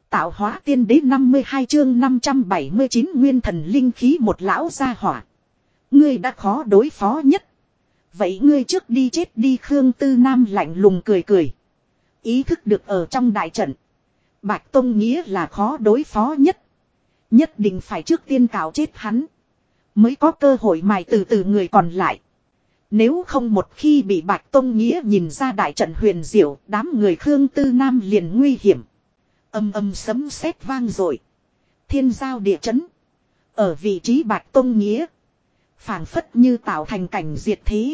Tạo hóa tiên đế 52 chương 579 nguyên thần linh khí một lão gia hỏa. Ngươi đã khó đối phó nhất. Vậy ngươi trước đi chết đi. Khương Tư Nam lạnh lùng cười cười. Ý thức được ở trong đại trận. Bạch Tông Nghĩa là khó đối phó nhất. Nhất định phải trước tiên cào chết hắn. Mới có cơ hội mài từ từ người còn lại. Nếu không một khi bị Bạch Tông Nghĩa nhìn ra đại trận huyền diệu, đám người Khương Tư Nam liền nguy hiểm. Âm âm sấm sét vang rồi. Thiên giao địa chấn. Ở vị trí Bạch Tông Nghĩa. Phảng phất như tạo thành cảnh diệt thế.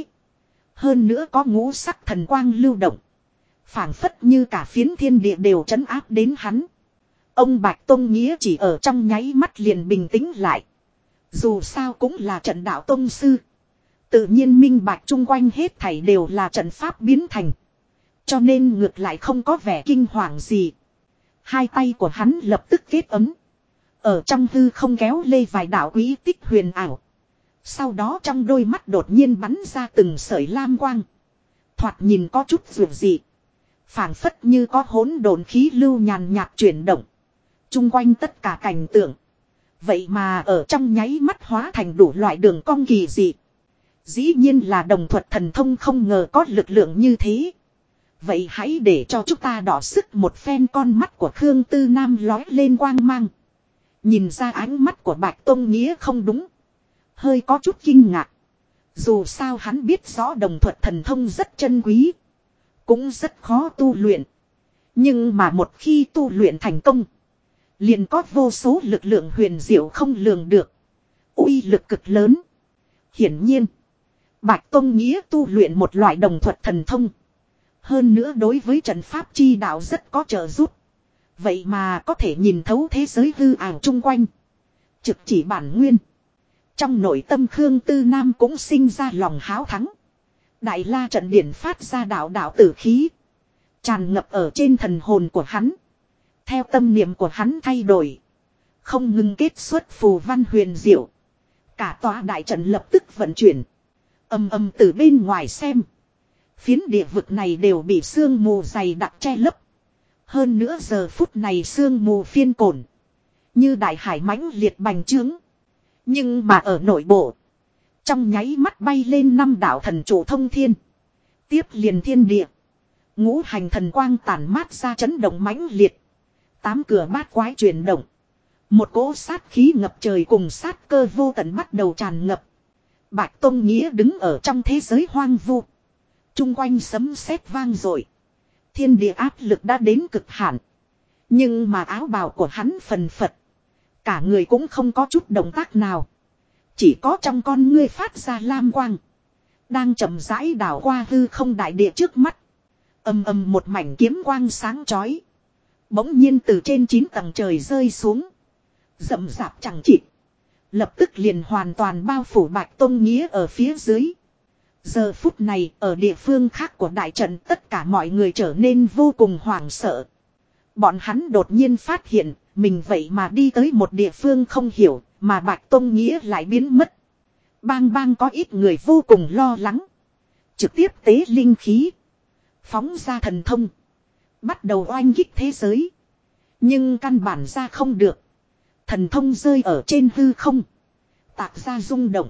Hơn nữa có ngũ sắc thần quang lưu động. Phảng phất như cả phiến thiên địa đều trấn áp đến hắn. Ông Bạch Tông Nghĩa chỉ ở trong nháy mắt liền bình tĩnh lại. Dù sao cũng là trận đạo tông sư. Tự nhiên minh bạch chung quanh hết thảy đều là trận pháp biến thành. Cho nên ngược lại không có vẻ kinh hoàng gì. Hai tay của hắn lập tức kết ấm. Ở trong hư không kéo lê vài đạo quý tích huyền ảo. Sau đó trong đôi mắt đột nhiên bắn ra từng sợi lam quang. Thoạt nhìn có chút dịu dị. Phảng phất như có hỗn độn khí lưu nhàn nhạt chuyển động. Chung quanh tất cả cảnh tượng. Vậy mà ở trong nháy mắt hóa thành đủ loại đường cong kỳ dị. Dĩ nhiên là đồng thuật thần thông không ngờ có lực lượng như thế. Vậy hãy để cho chúng ta đỏ sức một phen. Con mắt của Khương Tư Nam lói lên quang mang. Nhìn ra ánh mắt của Bạch Tông Nghĩa không đúng. Hơi có chút kinh ngạc. Dù sao hắn biết rõ đồng thuật thần thông rất chân quý. Cũng rất khó tu luyện. Nhưng mà một khi tu luyện thành công. Liền có vô số lực lượng huyền diệu không lường được. Uy lực cực lớn. Hiển nhiên. Bạch Tông Nghĩa tu luyện một loại đồng thuật thần thông. Hơn nữa đối với trận pháp chi đạo rất có trợ giúp. Vậy mà có thể nhìn thấu thế giới hư ảo chung quanh. Trực chỉ bản nguyên. Trong nội tâm Khương Tư Nam cũng sinh ra lòng háo thắng. Đại la trận điển phát ra đạo đạo tử khí. Tràn ngập ở trên thần hồn của hắn. Theo tâm niệm của hắn thay đổi. Không ngừng kết xuất phù văn huyền diệu. Cả tòa đại trận lập tức vận chuyển. Âm âm từ bên ngoài xem. Phiến địa vực này đều bị sương mù dày đặc che lấp. Hơn nữa giờ phút này sương mù phiên cổn. Như đại hải mãnh liệt bành trướng. Nhưng mà ở nội bộ. Trong nháy mắt bay lên 5 đạo thần trụ thông thiên. Tiếp liền thiên địa. Ngũ hành thần quang tản mát ra chấn động mãnh liệt. 8 cửa bát quái chuyển động. Một cỗ sát khí ngập trời cùng sát cơ vô tận bắt đầu tràn ngập. Bạch Tông Nghĩa đứng ở trong thế giới hoang vu. Trung quanh sấm sét vang dội. Thiên địa áp lực đã đến cực hạn. Nhưng mà áo bào của hắn phần phật. Cả người cũng không có chút động tác nào. Chỉ có trong con ngươi phát ra lam quang. Đang chậm rãi đảo qua hư không đại địa trước mắt. Ầm ầm một mảnh kiếm quang sáng chói. Bỗng nhiên từ trên 9 tầng trời rơi xuống. Rậm rạp chẳng chịt. Lập tức liền hoàn toàn bao phủ Bạch Tông Nghĩa ở phía dưới. Giờ phút này ở địa phương khác của đại trận tất cả mọi người trở nên vô cùng hoảng sợ. Bọn hắn đột nhiên phát hiện mình vậy mà đi tới một địa phương không hiểu mà Bạch Tông Nghĩa lại biến mất. Bang bang có ít người vô cùng lo lắng. Trực tiếp tế linh khí. Phóng ra thần thông. Bắt đầu oanh kích thế giới. Nhưng căn bản ra không được. Thần thông rơi ở trên hư không. Tạc ra rung động.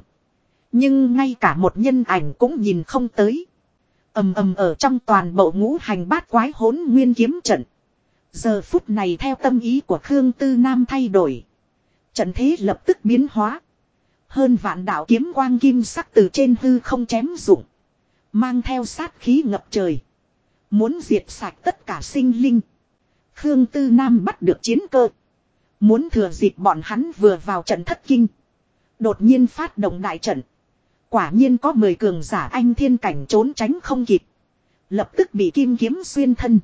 Nhưng ngay cả một nhân ảnh cũng nhìn không tới. Ầm ầm ở trong toàn bộ ngũ hành bát quái hỗn nguyên kiếm trận. Giờ phút này theo tâm ý của Khương Tư Nam thay đổi. Trận thế lập tức biến hóa. Hơn vạn đạo kiếm quang kim sắc từ trên hư không chém rụng. Mang theo sát khí ngập trời. Muốn diệt sạch tất cả sinh linh. Khương Tư Nam bắt được chiến cơ. Muốn thừa dịp bọn hắn vừa vào trận thất kinh. Đột nhiên phát động đại trận. Quả nhiên có 10 cường giả anh thiên cảnh trốn tránh không kịp. Lập tức bị kim kiếm xuyên thân.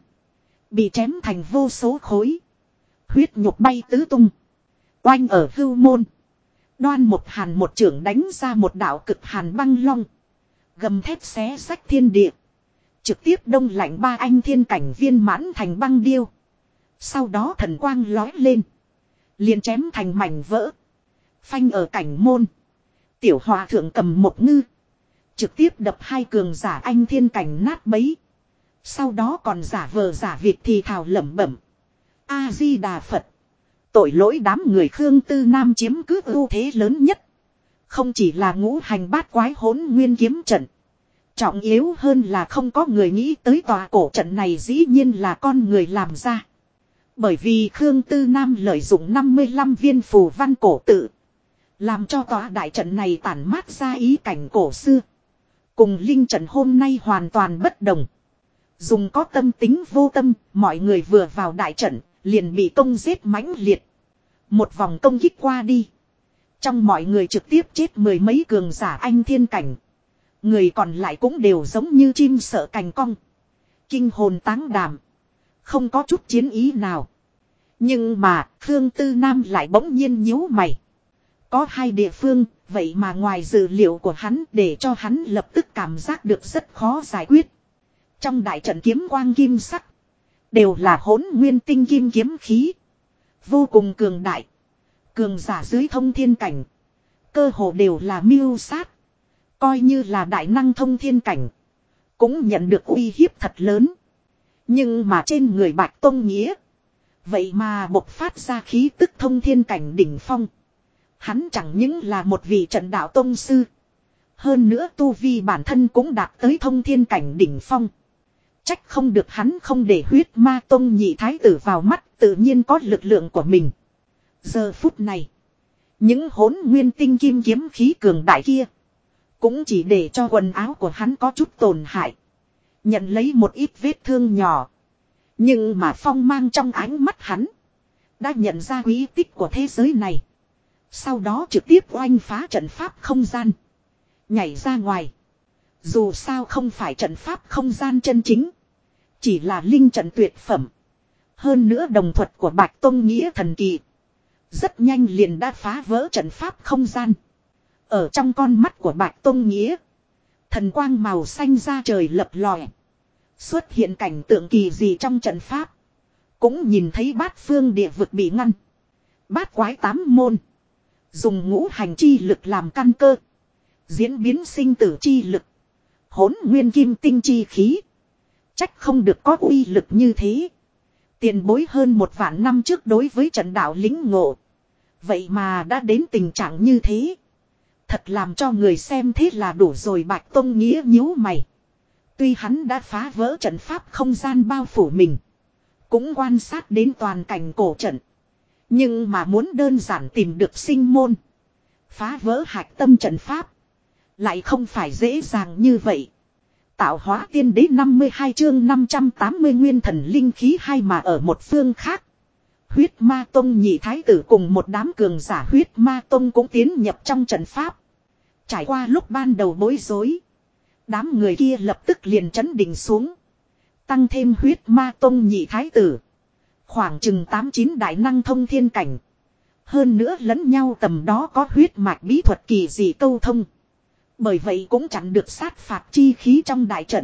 Bị chém thành vô số khối. Huyết nhục bay tứ tung. Oanh ở hưu môn. Đoan một hàn một trưởng đánh ra một đạo cực hàn băng long. Gầm thép xé rách thiên địa. Trực tiếp đông lạnh 3 anh thiên cảnh viên mãn thành băng điêu. Sau đó thần quang lói lên. Liền chém thành mảnh vỡ. Phanh ở cảnh môn. Tiểu hòa thượng cầm một ngư. Trực tiếp đập 2 cường giả anh thiên cảnh nát bấy. Sau đó còn giả vờ giả vịt thì thào lẩm bẩm. A-di-đà Phật. Tội lỗi đám người Khương Tư Nam chiếm cứ ưu thế lớn nhất. Không chỉ là ngũ hành bát quái hỗn nguyên kiếm trận. Trọng yếu hơn là không có người nghĩ tới tòa cổ trận này dĩ nhiên là con người làm ra. Bởi vì Khương Tư Nam lợi dụng 55 viên phù văn cổ tự. Làm cho tòa đại trận này tản mát ra ý cảnh cổ xưa. Cùng linh trận hôm nay hoàn toàn bất đồng. Dùng có tâm tính vô tâm, mọi người vừa vào đại trận, liền bị công giết mãnh liệt. Một vòng công kích qua đi. Trong mọi người trực tiếp chết mười mấy cường giả anh thiên cảnh. Người còn lại cũng đều giống như chim sợ cành cong. Kinh hồn táng đảm. Không có chút chiến ý nào. Nhưng mà Khương Tư Nam lại bỗng nhiên nhíu mày. Có hai địa phương, vậy mà ngoài dự liệu của hắn để cho hắn lập tức cảm giác được rất khó giải quyết. Trong đại trận kiếm quang kim sắc. Đều là hỗn nguyên tinh kim kiếm khí. Vô cùng cường đại. Cường giả dưới thông thiên cảnh. Cơ hồ đều là mưu sát. Coi như là đại năng thông thiên cảnh. Cũng nhận được uy hiếp thật lớn. Nhưng mà trên người Bạch Tông Nghĩa. Vậy mà bộc phát ra khí tức thông thiên cảnh đỉnh phong. Hắn chẳng những là một vị trận đạo tông sư. Hơn nữa tu vi bản thân cũng đạt tới thông thiên cảnh đỉnh phong. Trách không được hắn không để huyết ma tông nhị thái tử vào mắt, tự nhiên có lực lượng của mình. Giờ phút này, những hỗn nguyên tinh kim kiếm khí cường đại kia, cũng chỉ để cho quần áo của hắn có chút tổn hại. Nhận lấy một ít vết thương nhỏ. Nhưng mà phong mang trong ánh mắt hắn, đã nhận ra quý tích của thế giới này. Sau đó trực tiếp oanh phá trận pháp không gian. Nhảy ra ngoài. Dù sao không phải trận pháp không gian chân chính. Chỉ là linh trận tuyệt phẩm. Hơn nữa đồng thuật của Bạch Tông Nghĩa thần kỳ. Rất nhanh liền đã phá vỡ trận pháp không gian. Ở trong con mắt của Bạch Tông Nghĩa. Thần quang màu xanh ra trời lập lòe. Xuất hiện cảnh tượng kỳ dị trong trận pháp. Cũng nhìn thấy bát phương địa vực bị ngăn. Bát quái tám môn. Dùng ngũ hành chi lực làm căn cơ. Diễn biến sinh tử chi lực. Hỗn nguyên kim tinh chi khí. Trách không được có uy lực như thế. Tiền bối hơn 1.000 năm trước đối với trận đạo lính ngộ. Vậy mà đã đến tình trạng như thế. Thật làm cho người xem thế là đủ rồi. Bạch Tông Nghĩa nhíu mày. Tuy hắn đã phá vỡ trận pháp không gian bao phủ mình. Cũng quan sát đến toàn cảnh cổ trận. Nhưng mà muốn đơn giản tìm được sinh môn. Phá vỡ hạch tâm trận pháp. Lại không phải dễ dàng như vậy. Tạo hóa tiên đế 52 chương 580 nguyên thần linh khí hay mà ở một phương khác. Huyết ma tông nhị thái tử cùng một đám cường giả huyết ma tông cũng tiến nhập trong trận pháp. Trải qua lúc ban đầu bối rối. Đám người kia lập tức liền trấn định xuống. Tăng thêm huyết ma tông nhị thái tử. Khoảng chừng 8-9 đại năng thông thiên cảnh. Hơn nữa lẫn nhau tầm đó có huyết mạch bí thuật kỳ dị câu thông. Bởi vậy cũng chẳng được sát phạt chi khí trong đại trận.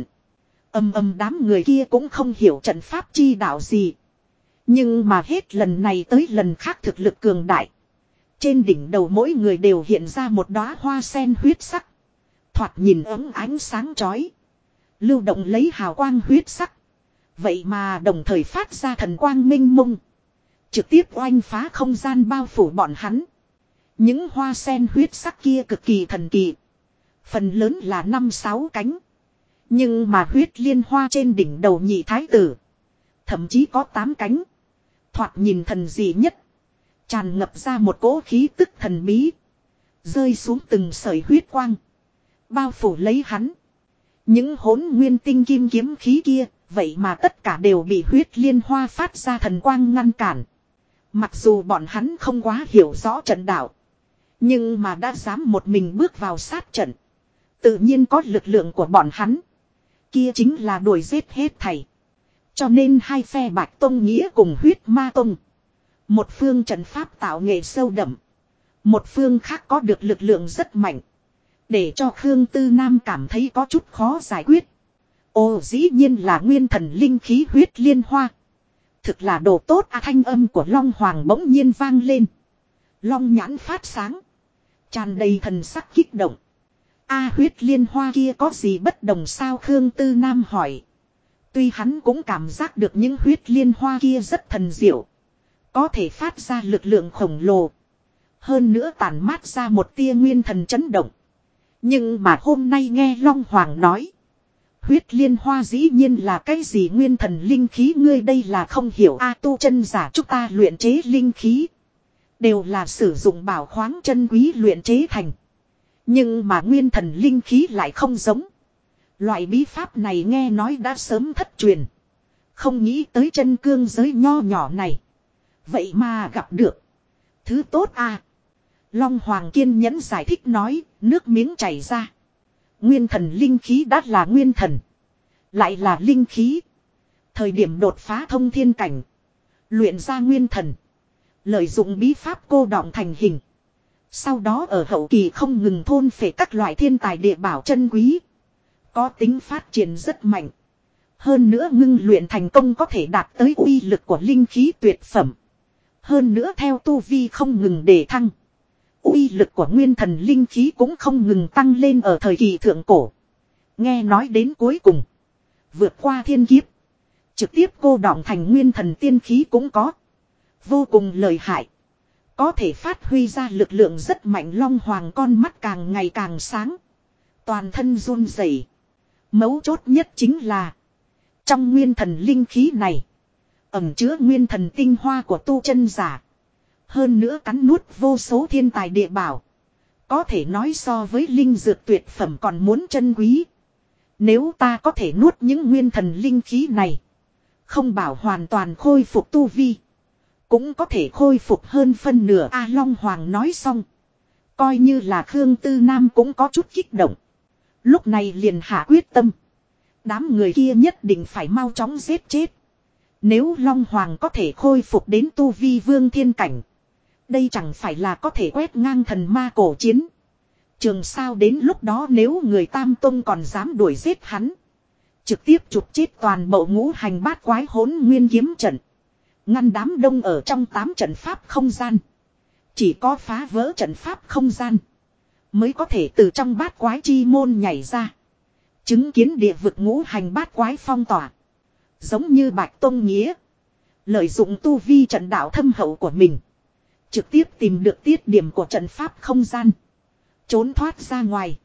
Đám người kia cũng không hiểu trận pháp chi đạo gì. Nhưng mà hết lần này tới lần khác thực lực cường đại. Trên đỉnh đầu mỗi người đều hiện ra một đóa hoa sen huyết sắc. Thoạt nhìn ấm ánh sáng chói. Lưu động lấy hào quang huyết sắc. Vậy mà đồng thời phát ra thần quang minh mông. Trực tiếp oanh phá không gian bao phủ bọn hắn. Những hoa sen huyết sắc kia cực kỳ thần kỳ. Phần lớn là 5-6 cánh. Nhưng mà huyết liên hoa trên đỉnh đầu nhị thái tử. Thậm chí có 8 cánh. Thoạt nhìn thần dị nhất. Tràn ngập ra một cỗ khí tức thần bí. Rơi xuống từng sợi huyết quang. Bao phủ lấy hắn. Những hỗn nguyên tinh kim kiếm khí kia. Vậy mà tất cả đều bị huyết liên hoa phát ra thần quang ngăn cản. Mặc dù bọn hắn không quá hiểu rõ trận đạo. Nhưng mà đã dám một mình bước vào sát trận. Tự nhiên có lực lượng của bọn hắn. Kia chính là đuổi giết hết thảy. Cho nên hai phe Bạch Tông Nghĩa cùng huyết ma tông. Một phương trận pháp tạo nghệ sâu đậm. Một phương khác có được lực lượng rất mạnh. Để cho Khương Tư Nam cảm thấy có chút khó giải quyết. Ồ, dĩ nhiên là nguyên thần linh khí huyết liên hoa. Thực là đồ tốt à, thanh âm của Long Hoàng bỗng nhiên vang lên. Long nhãn phát sáng. Tràn đầy thần sắc kích động. A, huyết liên hoa kia có gì bất đồng sao? Khương Tư Nam hỏi. Tuy hắn cũng cảm giác được những huyết liên hoa kia rất thần diệu. Có thể phát ra lực lượng khổng lồ. Hơn nữa tản mát ra một tia nguyên thần chấn động. Nhưng mà hôm nay nghe Long Hoàng nói. Huyết liên hoa dĩ nhiên là cái gì nguyên thần linh khí, ngươi đây là không hiểu a. Tu chân giả chúng ta luyện chế linh khí. Đều là sử dụng bảo khoáng chân quý luyện chế thành. Nhưng mà nguyên thần linh khí lại không giống. Loại bí pháp này nghe nói đã sớm thất truyền. Không nghĩ tới chân cương giới nho nhỏ này. Vậy mà gặp được. Thứ tốt à. Long Hoàng kiên nhẫn giải thích nói, nước miếng chảy ra. Nguyên thần linh khí đã là nguyên thần. Lại là linh khí. Thời điểm đột phá thông thiên cảnh. Luyện ra nguyên thần. Lợi dụng bí pháp cô đọng thành hình. Sau đó ở hậu kỳ không ngừng thôn phệ các loại thiên tài địa bảo chân quý. Có tính phát triển rất mạnh. Hơn nữa ngưng luyện thành công có thể đạt tới uy lực của linh khí tuyệt phẩm. Hơn nữa theo tu vi không ngừng đề thăng. Uy lực của nguyên thần linh khí cũng không ngừng tăng lên ở thời kỳ thượng cổ. Nghe nói đến cuối cùng. Vượt qua thiên kiếp. Trực tiếp cô đọng thành nguyên thần tiên khí cũng có. Vô cùng lợi hại. Có thể phát huy ra lực lượng rất mạnh. Long Hoàng con mắt càng ngày càng sáng. Toàn thân run rẩy. Mấu chốt nhất chính là. Trong nguyên thần linh khí này. Ẩn chứa nguyên thần tinh hoa của tu chân giả. Hơn nữa cắn nuốt vô số thiên tài địa bảo. Có thể nói so với linh dược tuyệt phẩm còn muốn chân quý. Nếu ta có thể nuốt những nguyên thần linh khí này. Không bảo hoàn toàn khôi phục tu vi. Cũng có thể khôi phục hơn phân nửa. A Long Hoàng nói xong. Coi như là Khương Tư Nam cũng có chút kích động. Lúc này liền hạ quyết tâm. Đám người kia nhất định phải mau chóng giết chết. Nếu Long Hoàng có thể khôi phục đến tu vi vương thiên cảnh. Đây chẳng phải là có thể quét ngang thần ma cổ chiến. Trường sao đến lúc đó nếu người Tam Tông còn dám đuổi giết hắn. Trực tiếp chụp chết toàn bộ ngũ hành bát quái hỗn nguyên kiếm trận. Ngăn đám đông ở trong 8 trận pháp không gian. Chỉ có phá vỡ trận pháp không gian. Mới có thể từ trong bát quái chi môn nhảy ra. Chứng kiến địa vực ngũ hành bát quái phong tỏa. Giống như Bạch Tông Nghĩa. Lợi dụng tu vi trận đạo thâm hậu của mình. Trực tiếp tìm được tiết điểm của trận pháp không gian. Trốn thoát ra ngoài.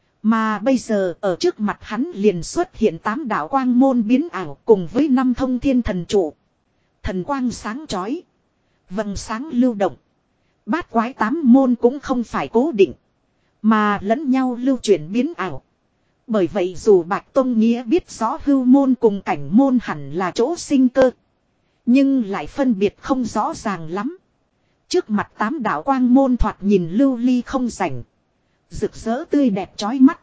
Mà bây giờ ở trước mặt hắn liền xuất hiện 8 đạo quang môn biến ảo cùng với 5 thông thiên thần trụ. Thần quang sáng chói. Vầng sáng lưu động. Bát quái 8 môn cũng không phải cố định. Mà lẫn nhau lưu chuyển biến ảo. Bởi vậy dù Bạch Tông Nghĩa biết rõ hưu môn cùng cảnh môn hẳn là chỗ sinh cơ. Nhưng lại phân biệt không rõ ràng lắm. Trước mặt 8 đạo quang môn thoạt nhìn lưu ly không rảnh. Rực rỡ tươi đẹp chói mắt.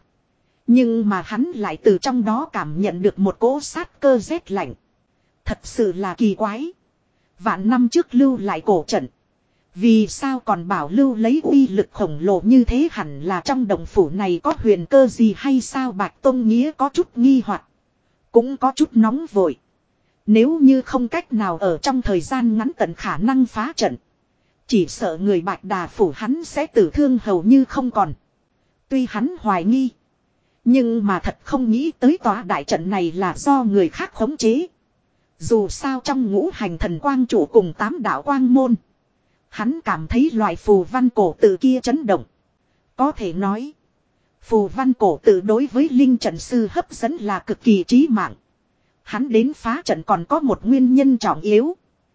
Nhưng mà hắn lại từ trong đó cảm nhận được một cỗ sát cơ rét lạnh. Thật sự là kỳ quái. Vạn năm trước lưu lại cổ trận. Vì sao còn bảo lưu lấy uy lực khổng lồ như thế, hẳn là trong đồng phủ này có huyền cơ gì hay sao? Bạch Tông Nghĩa có chút nghi hoặc, cũng có chút nóng vội. Nếu như không cách nào ở trong thời gian ngắn tận khả năng phá trận. Chỉ sợ người Bạch Đà phủ hắn sẽ tử thương hầu như không còn. Tuy hắn hoài nghi. Nhưng mà thật không nghĩ tới tòa đại trận này là do người khác khống chế. Dù sao trong ngũ hành thần quang chủ cùng 8 đạo quang môn. Hắn cảm thấy loại phù văn cổ tự kia chấn động. Có thể nói. Phù văn cổ tự đối với linh trận sư hấp dẫn là cực kỳ chí mạng. Hắn đến phá trận còn có một nguyên nhân trọng yếu.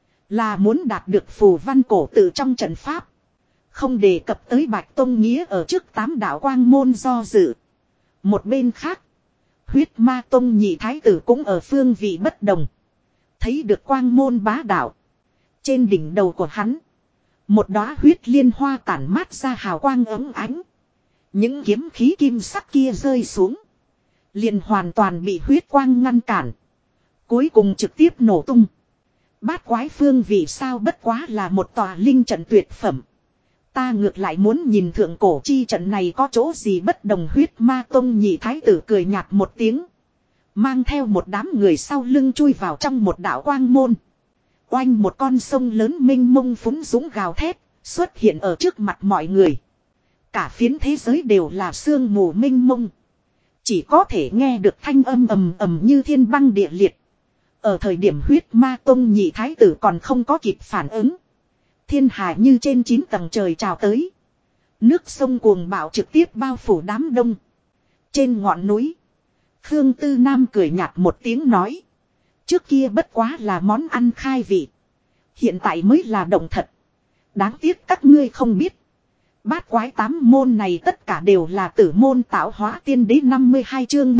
Là muốn đạt được phù văn cổ tự trong trận pháp. Không đề cập tới Bạch Tông Nghĩa ở trước 8 đạo quang môn do dự. Một bên khác. Huyết Ma Tông nhị thái tử cũng ở phương vị bất đồng. Thấy được quang môn bá đạo. Trên đỉnh đầu của hắn. Một đóa huyết liên hoa tản mát ra hào quang ấm ánh. Những kiếm khí kim sắc kia rơi xuống. Liền hoàn toàn bị huyết quang ngăn cản. Cuối cùng trực tiếp nổ tung. Bát quái phương vì sao bất quá là một tòa linh trận tuyệt phẩm. Ta ngược lại muốn nhìn thượng cổ chi trận này có chỗ gì bất đồng. Huyết Ma Tông nhị thái tử cười nhạt một tiếng. Mang theo một đám người sau lưng chui vào trong một đạo quang môn. Oanh, một con sông lớn mênh mông phúng dũng gào thét, xuất hiện ở trước mặt mọi người. Cả phiến thế giới đều là sương mù mênh mông. Chỉ có thể nghe được thanh âm ầm ầm như thiên băng địa liệt. Ở thời điểm Huyết Ma Tông nhị thái tử còn không có kịp phản ứng. Thiên hà như trên 9 tầng trời trào tới. Nước sông cuồng bạo trực tiếp bao phủ đám đông. Trên ngọn núi. Khương Tư Nam cười nhạt một tiếng nói. Trước kia bất quá là món ăn khai vị. Hiện tại mới là động thật. Đáng tiếc các ngươi không biết. Bát quái 8 môn này tất cả đều là tử môn tạo hóa tiên đế 52 chương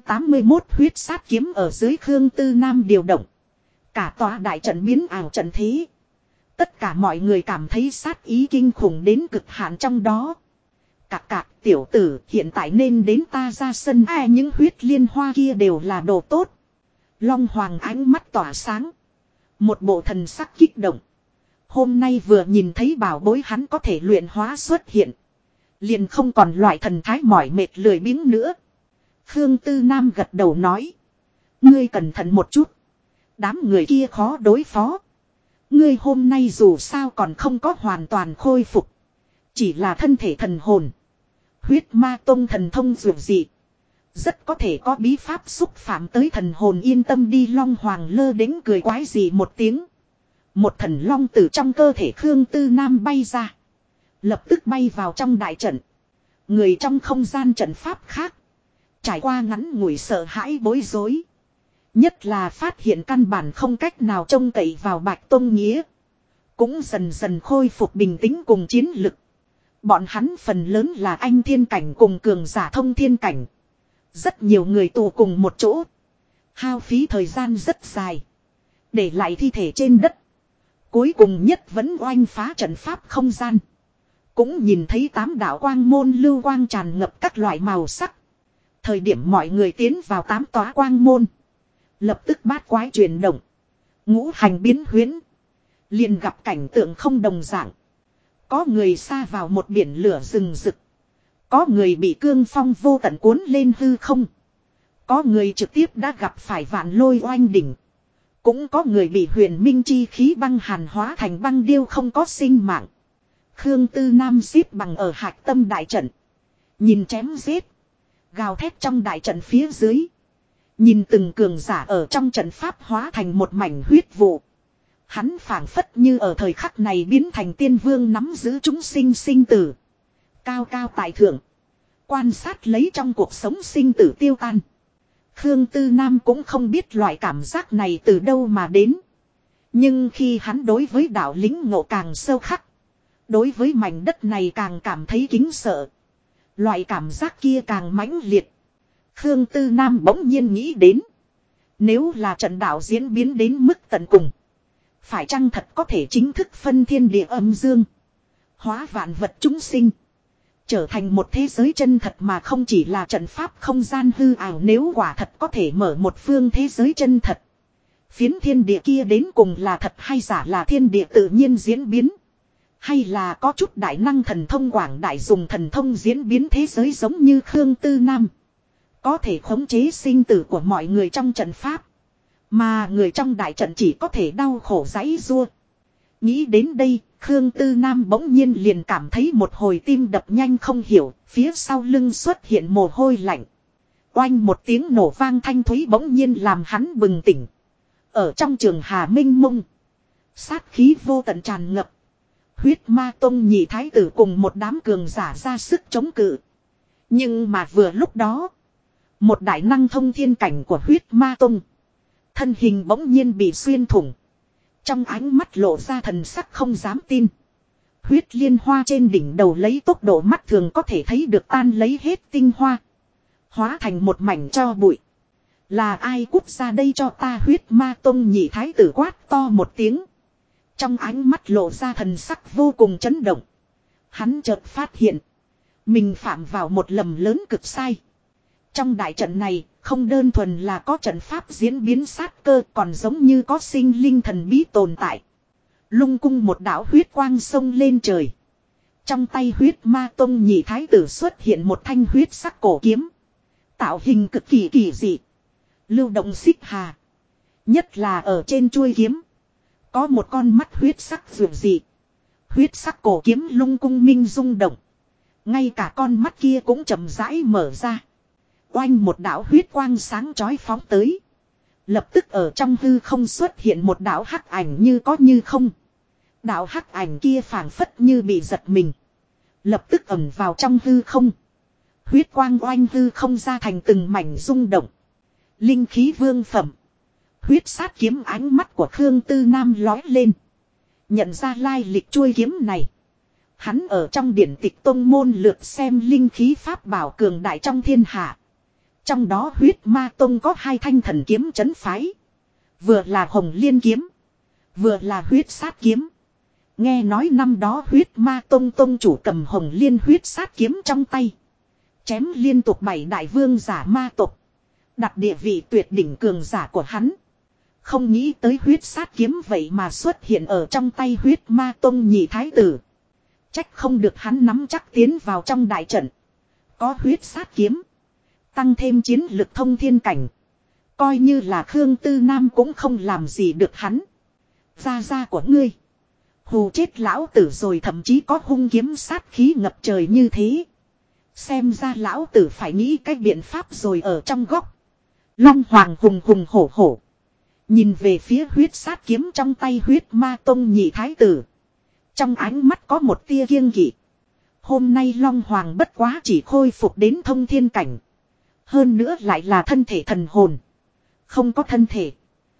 581 huyết sát kiếm ở dưới Khương Tư Nam điều động. Cả tòa đại trận biến ảo trận thế. Tất cả mọi người cảm thấy sát ý kinh khủng đến cực hạn trong đó. Cạc tiểu tử hiện tại nên đến ta ra sân. Những huyết liên hoa kia đều là đồ tốt. Long Hoàng ánh mắt tỏa sáng. Một bộ thần sắc kích động. Hôm nay vừa nhìn thấy bảo bối hắn có thể luyện hóa xuất hiện. Liền không còn loại thần thái mỏi mệt lười biếng nữa. Khương Tư Nam gật đầu nói. Ngươi cẩn thận một chút. Đám người kia khó đối phó. Ngươi hôm nay dù sao còn không có hoàn toàn khôi phục. Chỉ là thân thể thần hồn. Huyết ma tông thần thông dường dị. Rất có thể có bí pháp xúc phạm tới thần hồn yên tâm đi. Long Hoàng lơ đễnh cười quái dị một tiếng. Một thần long từ trong cơ thể Khương Tư Nam bay ra. Lập tức bay vào trong đại trận. Người trong không gian trận pháp khác. Trải qua ngắn ngủi sợ hãi bối rối. Nhất là phát hiện căn bản không cách nào trông cậy vào Bạch Tông Nghĩa. Cũng dần dần khôi phục bình tĩnh cùng chiến lực. Bọn hắn phần lớn là anh thiên cảnh cùng cường giả thông thiên cảnh. Rất nhiều người tù cùng một chỗ. Hao phí thời gian rất dài. Để lại thi thể trên đất. Cuối cùng nhất vẫn oanh phá trận pháp không gian. Cũng nhìn thấy 8 đạo quang môn lưu quang tràn ngập các loại màu sắc. Thời điểm mọi người tiến vào 8 tòa quang môn. Lập tức bát quái chuyển động. Ngũ hành biến huyễn. Liền gặp cảnh tượng không đồng dạng. Có người xa vào một biển lửa rừng rực. Có người bị cương phong vô tận cuốn lên hư không. Có người trực tiếp đã gặp phải vạn lôi oanh đỉnh. Cũng có người bị huyền minh chi khí băng hàn hóa thành băng điêu không có sinh mạng. Khương Tư Nam xếp bằng ở hạch tâm đại trận. Nhìn chém giết. Gào thét trong đại trận phía dưới. Nhìn từng cường giả ở trong trận pháp hóa thành một mảnh huyết vụ. Hắn phảng phất như ở thời khắc này biến thành tiên vương nắm giữ chúng sinh sinh tử. Cao cao tại thượng. Quan sát lấy trong cuộc sống sinh tử tiêu tan. Khương Tư Nam cũng không biết loại cảm giác này từ đâu mà đến. Nhưng khi hắn đối với đạo lĩnh ngộ càng sâu khắc. Đối với mảnh đất này càng cảm thấy kính sợ. Loại cảm giác kia càng mãnh liệt. Khương Tư Nam bỗng nhiên nghĩ đến. Nếu là trận đạo diễn biến đến mức tận cùng. Phải chăng thật có thể chính thức phân thiên địa âm dương. Hóa vạn vật chúng sinh. Trở thành một thế giới chân thật mà không chỉ là trận pháp không gian hư ảo. Nếu quả thật có thể mở một phương thế giới chân thật. Phiến thiên địa kia đến cùng là thật hay giả là thiên địa tự nhiên diễn biến. Hay là có chút đại năng thần thông quảng đại dùng thần thông diễn biến thế giới giống như Khương Tư Nam. Có thể khống chế sinh tử của mọi người trong trận pháp. Mà người trong đại trận chỉ có thể đau khổ giãy giụa. Nghĩ đến đây, Khương Tư Nam bỗng nhiên liền cảm thấy một hồi tim đập nhanh không hiểu, phía sau lưng xuất hiện mồ hôi lạnh. Oanh một tiếng nổ vang thanh thúy bỗng nhiên làm hắn bừng tỉnh. Ở trong trường hà minh mông, sát khí vô tận tràn ngập. Huyết ma tông nhị thái tử cùng một đám cường giả ra sức chống cự. Nhưng mà vừa lúc đó, một đại năng thông thiên cảnh của huyết ma tông. Thân hình bỗng nhiên bị xuyên thủng. Trong ánh mắt lộ ra thần sắc không dám tin. Huyết liên hoa trên đỉnh đầu lấy tốc độ mắt thường có thể thấy được tan lấy hết tinh hoa. Hóa thành một mảnh tro bụi. Là ai cút ra đây cho ta huyết ma tông nhị thái tử quát to một tiếng. Trong ánh mắt lộ ra thần sắc vô cùng chấn động. Hắn chợt phát hiện. Mình phạm vào một lầm lớn cực sai. Trong đại trận này, không đơn thuần là có trận pháp diễn biến sát cơ còn giống như có sinh linh thần bí tồn tại. Lung cung một đạo huyết quang sông lên trời. Trong tay huyết ma tông nhị thái tử xuất hiện một thanh huyết sắc cổ kiếm. Tạo hình cực kỳ kỳ dị. Lưu động xích hà. Nhất là ở trên chuôi kiếm. Có một con mắt huyết sắc dường dị. Huyết sắc cổ kiếm lung cung minh rung động. Ngay cả con mắt kia cũng chậm rãi mở ra. Oanh một đạo huyết quang sáng chói phóng tới. Lập tức ở trong hư không xuất hiện một đạo hắc ảnh như có như không. Đạo hắc ảnh kia phảng phất như bị giật mình. Lập tức ẩn vào trong hư không. Huyết quang oanh hư không ra thành từng mảnh rung động. Linh khí vương phẩm. Huyết sát kiếm, ánh mắt của Khương Tư Nam lói lên. Nhận ra lai lịch chuôi kiếm này. Hắn ở trong điển tịch tông môn lượt xem linh khí pháp bảo cường đại trong thiên hạ. Trong đó huyết ma tông có 2 thanh thần kiếm trấn phái. Vừa là hồng liên kiếm. Vừa là huyết sát kiếm. Nghe nói năm đó huyết ma tông tông chủ cầm hồng liên huyết sát kiếm trong tay. Chém liên tục 7 đại vương giả ma tộc. Đặt địa vị tuyệt đỉnh cường giả của hắn. Không nghĩ tới huyết sát kiếm vậy mà xuất hiện ở trong tay huyết ma tông nhị thái tử. Trách không được hắn nắm chắc tiến vào trong đại trận. Có huyết sát kiếm. Tăng thêm chiến lực thông thiên cảnh. Coi như là Khương Tư Nam cũng không làm gì được hắn. Gia của ngươi. Hù chết lão tử rồi, thậm chí có hung kiếm sát khí ngập trời như thế. Xem ra lão tử phải nghĩ cách biện pháp rồi. Ở trong góc. Long Hoàng hùng hùng hổ hổ. Nhìn về phía huyết sát kiếm trong tay huyết ma tông nhị thái tử. Trong ánh mắt có một tia kiêng kỵ. Hôm nay Long Hoàng bất quá chỉ khôi phục đến thông thiên cảnh. Hơn nữa lại là thân thể thần hồn. Không có thân thể.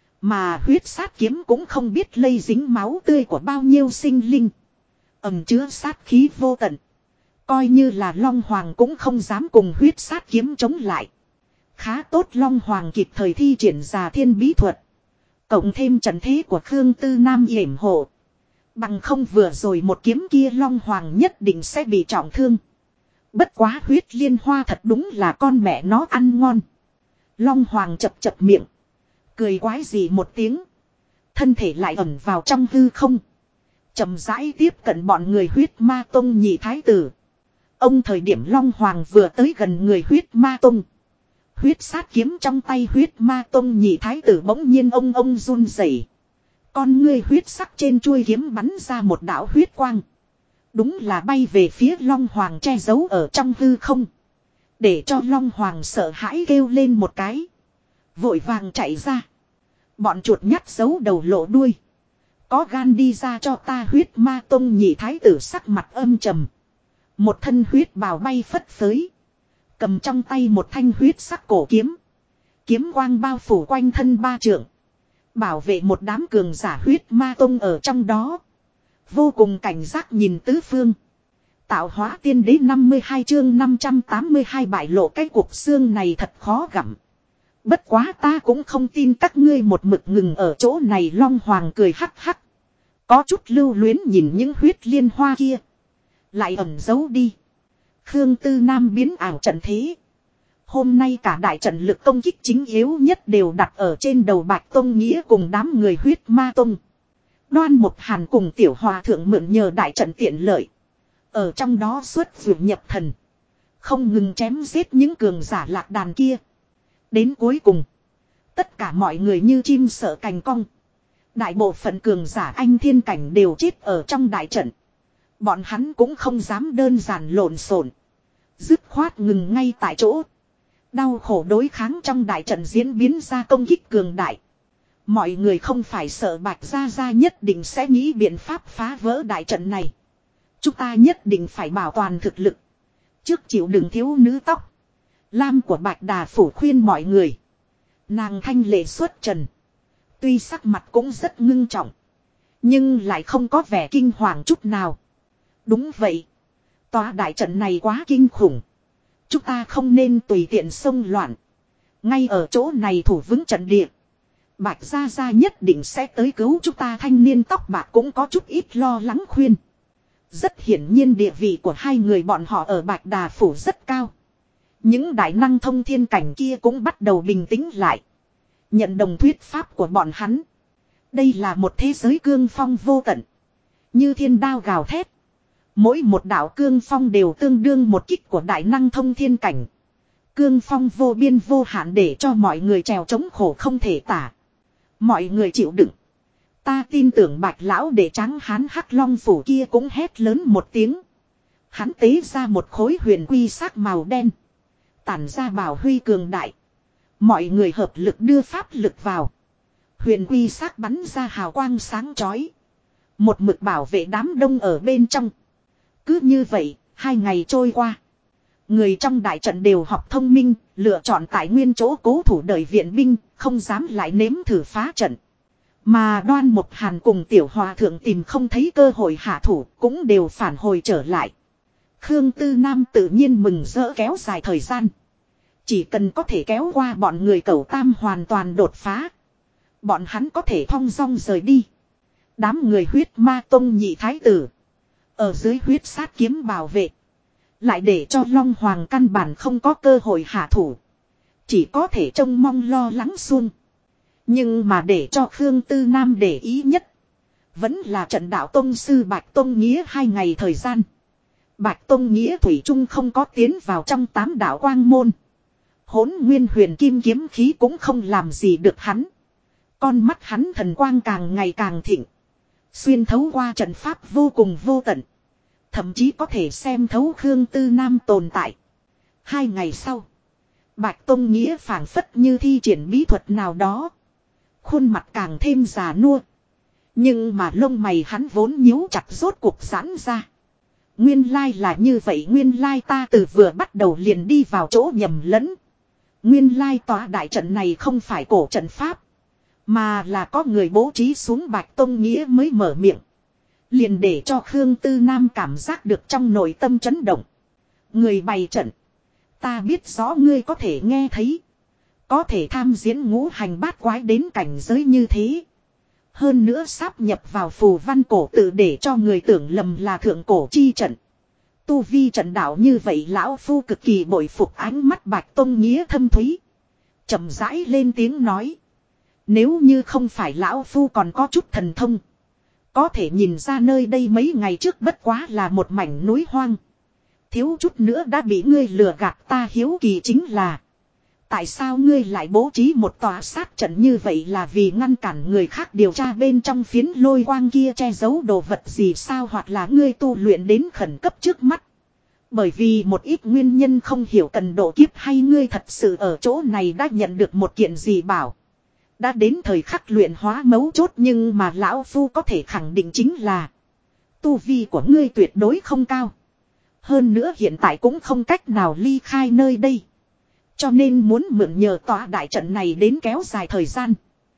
Mà huyết sát kiếm cũng không biết lây dính máu tươi của bao nhiêu sinh linh. Ẩm chứa sát khí vô tận. Coi như là Long Hoàng cũng không dám cùng huyết sát kiếm chống lại. Khá tốt Long Hoàng kịp thời thi triển ra thiên bí thuật. Cộng thêm trận thế của Khương Tư Nam yểm hộ. Bằng không vừa rồi một kiếm kia Long Hoàng nhất định sẽ bị trọng thương. Bất quá huyết liên hoa thật đúng là con mẹ nó ăn ngon. Long Hoàng chập chập miệng. Cười quái gì một tiếng. Thân thể lại ẩn vào trong hư không. Chậm rãi tiếp cận bọn người huyết ma tông nhị thái tử. Ông thời điểm Long Hoàng vừa tới gần người huyết ma tông. Huyết sát kiếm trong tay huyết ma tông nhị thái tử bỗng nhiên ông run rẩy. Con ngươi huyết sắc trên chuôi kiếm bắn ra một đạo huyết quang. Đúng là bay về phía Long Hoàng che giấu ở trong hư không. Để cho Long Hoàng sợ hãi kêu lên một cái. Vội vàng chạy ra. Bọn chuột nhắt giấu đầu lộ đuôi. Có gan đi ra cho ta, huyết ma tông nhị thái tử sắc mặt âm trầm. Một thân huyết bào bay phất phới. Cầm trong tay một thanh huyết sắc cổ kiếm. Kiếm quang bao phủ quanh thân 3 trượng. Bảo vệ một đám cường giả huyết ma tông ở trong đó. Vô cùng cảnh giác nhìn tứ phương. Tạo hóa tiên đế 52 chương 582 bại lộ cái cuộc xương này thật khó gặm. Bất quá ta cũng không tin các ngươi một mực ngừng ở chỗ này. Long Hoàng cười hắc hắc. Có chút lưu luyến nhìn những huyết liên hoa kia. Lại ẩn giấu đi. Khương Tư Nam biến ảo trận thế. Hôm nay cả đại trận lực công kích chính yếu nhất đều đặt ở trên đầu Bạch Tông Nghĩa cùng đám người huyết ma tông. Đoan Một Hàn cùng Tiểu Hòa Thượng mượn nhờ đại trận tiện lợi. Ở trong đó xuất vượt nhập thần. Không ngừng chém giết những cường giả lạc đàn kia. Đến cuối cùng. Tất cả mọi người như chim sợ cành cong. Đại bộ phận cường giả anh thiên cảnh đều chết ở trong đại trận. Bọn hắn cũng không dám đơn giản lộn xộn. Dứt khoát ngừng ngay tại chỗ. Đau khổ đối kháng trong đại trận diễn biến ra công kích cường đại. Mọi người không phải sợ Bạch Gia Gia nhất định sẽ nghĩ biện pháp phá vỡ đại trận này. Chúng ta nhất định phải bảo toàn thực lực. Trước chịu đừng thiếu nữ tóc lam của Bạch Đà Phủ khuyên mọi người. Nàng thanh lệ xuất trần. Tuy sắc mặt cũng rất ngưng trọng. Nhưng lại không có vẻ kinh hoàng chút nào. Đúng vậy. Tòa đại trận này quá kinh khủng. Chúng ta không nên tùy tiện xông loạn. Ngay ở chỗ này thủ vững trận địa. Bạch Gia Gia nhất định sẽ tới cứu chúng ta. Thanh niên tóc bạc cũng có chút ít lo lắng khuyên. Rất hiển nhiên địa vị của hai người bọn họ ở Bạch Đà Phủ rất cao. Những đại năng thông thiên cảnh kia cũng bắt đầu bình tĩnh lại. Nhận đồng thuyết pháp của bọn hắn. Đây là một thế giới cương phong vô tận. Như thiên đao gào thét. Mỗi một đạo cương phong đều tương đương một kích của đại năng thông thiên cảnh. Cương phong vô biên vô hạn để cho mọi người trèo chống khổ không thể tả. Mọi người chịu đựng. Ta tin tưởng Bạch lão để trắng hán hắc long phủ kia cũng hét lớn một tiếng. Hắn tế ra một khối huyền quy sắc màu đen. Tản ra bảo huy cường đại. Mọi người hợp lực đưa pháp lực vào. Huyền quy sắc bắn ra hào quang sáng chói. Một mực bảo vệ đám đông ở bên trong. Cứ như vậy, 2 ngày trôi qua. Người trong đại trận đều học thông minh, lựa chọn tại nguyên chỗ cố thủ đợi viện binh, không dám lại nếm thử phá trận. Mà Đoan Mộc Hàn cùng Tiểu Hòa Thượng tìm không thấy cơ hội hạ thủ, cũng đều phản hồi trở lại. Khương Tư Nam tự nhiên mừng rỡ kéo dài thời gian. Chỉ cần có thể kéo qua bọn người Cẩu Tam hoàn toàn đột phá. Bọn hắn có thể thong dong rời đi. Đám người huyết ma tông nhị thái tử. Ở dưới huyết sát kiếm bảo vệ. Lại để cho Long Hoàng căn bản không có cơ hội hạ thủ. Chỉ có thể trông mong lo lắng xuông. Nhưng mà để cho Khương Tư Nam để ý nhất. Vẫn là trận đạo tông sư Bạch Tông Nghĩa 2 ngày thời gian. Bạch Tông Nghĩa thủy chung không có tiến vào trong 8 đạo quang môn. Hỗn nguyên huyền kim kiếm khí cũng không làm gì được hắn. Con mắt hắn thần quang càng ngày càng thịnh. Xuyên thấu qua trận pháp vô cùng vô tận. Thậm chí có thể xem thấu Khương Tư Nam tồn tại. 2 ngày sau. Bạch Tông Nghĩa phảng phất như thi triển bí thuật nào đó. Khuôn mặt càng thêm già nua. Nhưng mà lông mày hắn vốn nhíu chặt rốt cuộc giãn ra. Nguyên lai là như vậy, nguyên lai ta từ vừa bắt đầu liền đi vào chỗ nhầm lẫn. Nguyên lai tòa đại trận này không phải cổ trận pháp. Mà là có người bố trí xuống. Bạch Tông Nghĩa mới mở miệng. Liền để cho Khương Tư Nam cảm giác được trong nội tâm chấn động. Người bày trận. Ta biết rõ ngươi có thể nghe thấy. Có thể tham diễn ngũ hành bát quái đến cảnh giới như thế. Hơn nữa sáp nhập vào phù văn cổ tự để cho người tưởng lầm là thượng cổ chi trận. Tu vi trận đạo như vậy lão phu cực kỳ bội phục. Ánh mắt Bạch Tông Nghĩa thâm thúy. Chậm rãi lên tiếng nói. Nếu như không phải lão phu còn có chút thần thông. Có thể nhìn ra nơi đây mấy ngày trước bất quá là một mảnh núi hoang. Thiếu chút nữa đã bị ngươi lừa gạt. Ta hiếu kỳ chính là. Tại sao ngươi lại bố trí một tòa sát trận như vậy, là vì ngăn cản người khác điều tra bên trong phiến lôi quang kia che giấu đồ vật gì sao, hoặc là ngươi tu luyện đến khẩn cấp trước mắt. Bởi vì một ít nguyên nhân không hiểu cần độ kiếp, hay ngươi thật sự ở chỗ này đã nhận được một kiện gì bảo. Đã đến thời khắc luyện hóa mấu chốt, nhưng mà lão phu có thể khẳng định chính là tu vi của ngươi tuyệt đối không cao. Hơn nữa hiện tại cũng không cách nào ly khai nơi đây. Cho nên muốn mượn nhờ tòa đại trận này đến kéo dài thời gian.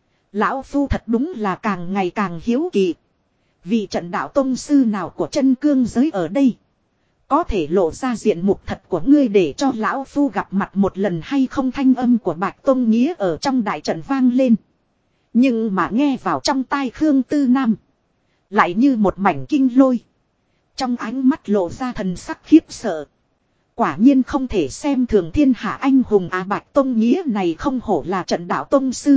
Lão phu thật đúng là càng ngày càng hiếu kỳ. Vì trận đạo tông sư nào của chân cương giới ở đây. Có thể lộ ra diện mục thật của ngươi để cho lão phu gặp mặt một lần hay không. Thanh âm của Bạch Tông Nghĩa ở trong đại trận vang lên. Nhưng mà nghe vào trong tai Khương Tư Nam. Lại như một mảnh kinh lôi. Trong ánh mắt lộ ra thần sắc khiếp sợ. Quả nhiên không thể xem thường thiên hạ anh hùng à. Bạch Tông Nghĩa này không hổ là trận đạo tông sư.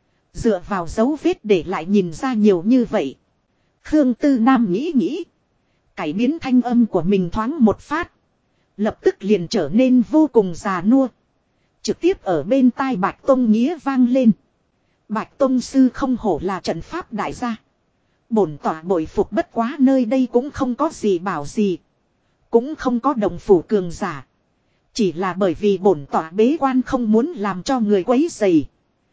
Dựa vào dấu vết để lại nhìn ra nhiều như vậy. Khương Tư Nam nghĩ. Cải biến thanh âm của mình thoáng một phát. Lập tức liền trở nên vô cùng già nua. Trực tiếp ở bên tai Bạch Tông Nghĩa vang lên. Bạch Tông sư không hổ là trận pháp đại gia. Bổn tỏa bội phục, bất quá nơi đây cũng không có gì bảo gì. Cũng không có đồng phủ cường giả. Chỉ là bởi vì bổn tỏa bế quan không muốn làm cho người quấy rầy.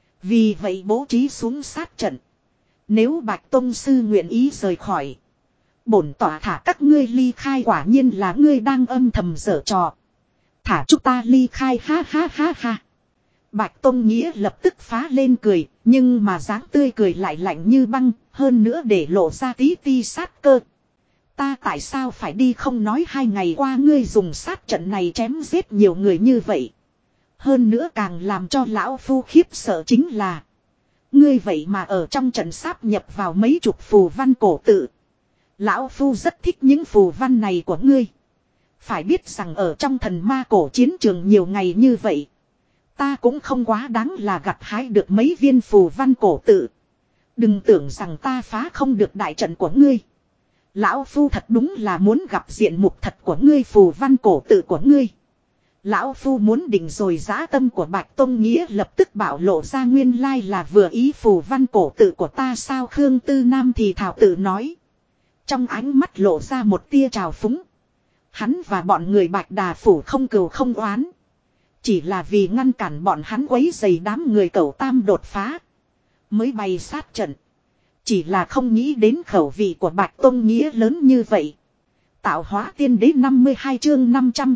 Vì vậy bố trí xuống sát trận. Nếu Bạch Tông sư nguyện ý rời khỏi. Bổn tỏa thả các ngươi ly khai. Quả nhiên là ngươi đang âm thầm giở trò. Thả chúng ta ly khai, ha ha ha ha. Bạch Tông Nghĩa lập tức phá lên cười. Nhưng mà dáng tươi cười lại lạnh như băng. Hơn nữa để lộ ra tí ti sát cơ. Ta tại sao phải đi không nói 2 ngày qua ngươi dùng sát trận này chém giết nhiều người như vậy. Hơn nữa càng làm cho lão phu khiếp sợ chính là. Ngươi vậy mà ở trong trận sáp nhập vào mấy chục phù văn cổ tự. Lão phu rất thích những phù văn này của ngươi. Phải biết rằng ở trong thần ma cổ chiến trường nhiều ngày như vậy. Ta cũng không quá đáng là gặt hái được mấy viên phù văn cổ tự. Đừng tưởng rằng ta phá không được đại trận của ngươi. Lão phu thật đúng là muốn gặp diện mục thật của ngươi, phù văn cổ tự của ngươi. Lão phu muốn định rồi dã tâm của Bạch Tông Nghĩa lập tức bảo lộ ra nguyên lai là vừa ý phù văn cổ tự của ta sao. Khương Tư Nam thì thảo tự nói. Trong ánh mắt lộ ra một tia trào phúng. Hắn và bọn người Bạch Đà phủ không cừu không oán. Chỉ là vì ngăn cản bọn hắn quấy rầy đám người Cẩu Tam đột phá. Mới bày sát trận. Chỉ là không nghĩ đến khẩu vị của Bạch Tông Nghĩa lớn như vậy. Tạo hóa tiên đế 52 chương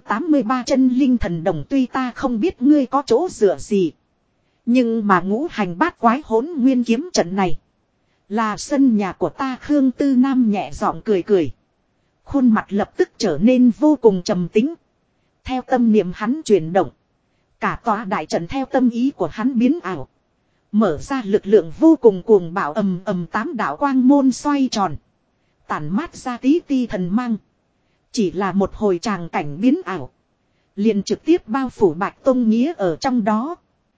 583 chân linh thần đồng, tuy ta không biết ngươi có chỗ dựa gì. Nhưng mà ngũ hành bát quái hỗn nguyên kiếm trận này. Là sân nhà của ta. Khương Tư Nam nhẹ giọng cười cười. Khuôn mặt lập tức trở nên vô cùng trầm tĩnh. Theo tâm niệm hắn chuyển động. Cả tòa đại trận theo tâm ý của hắn biến ảo. Mở ra lực lượng vô cùng cuồng bạo, ầm ầm 8 đạo quang môn xoay tròn. Tản mát ra tí ti thần mang. Chỉ là một hồi tràng cảnh biến ảo. Liền trực tiếp bao phủ Bạch Tông Nghĩa ở trong đó.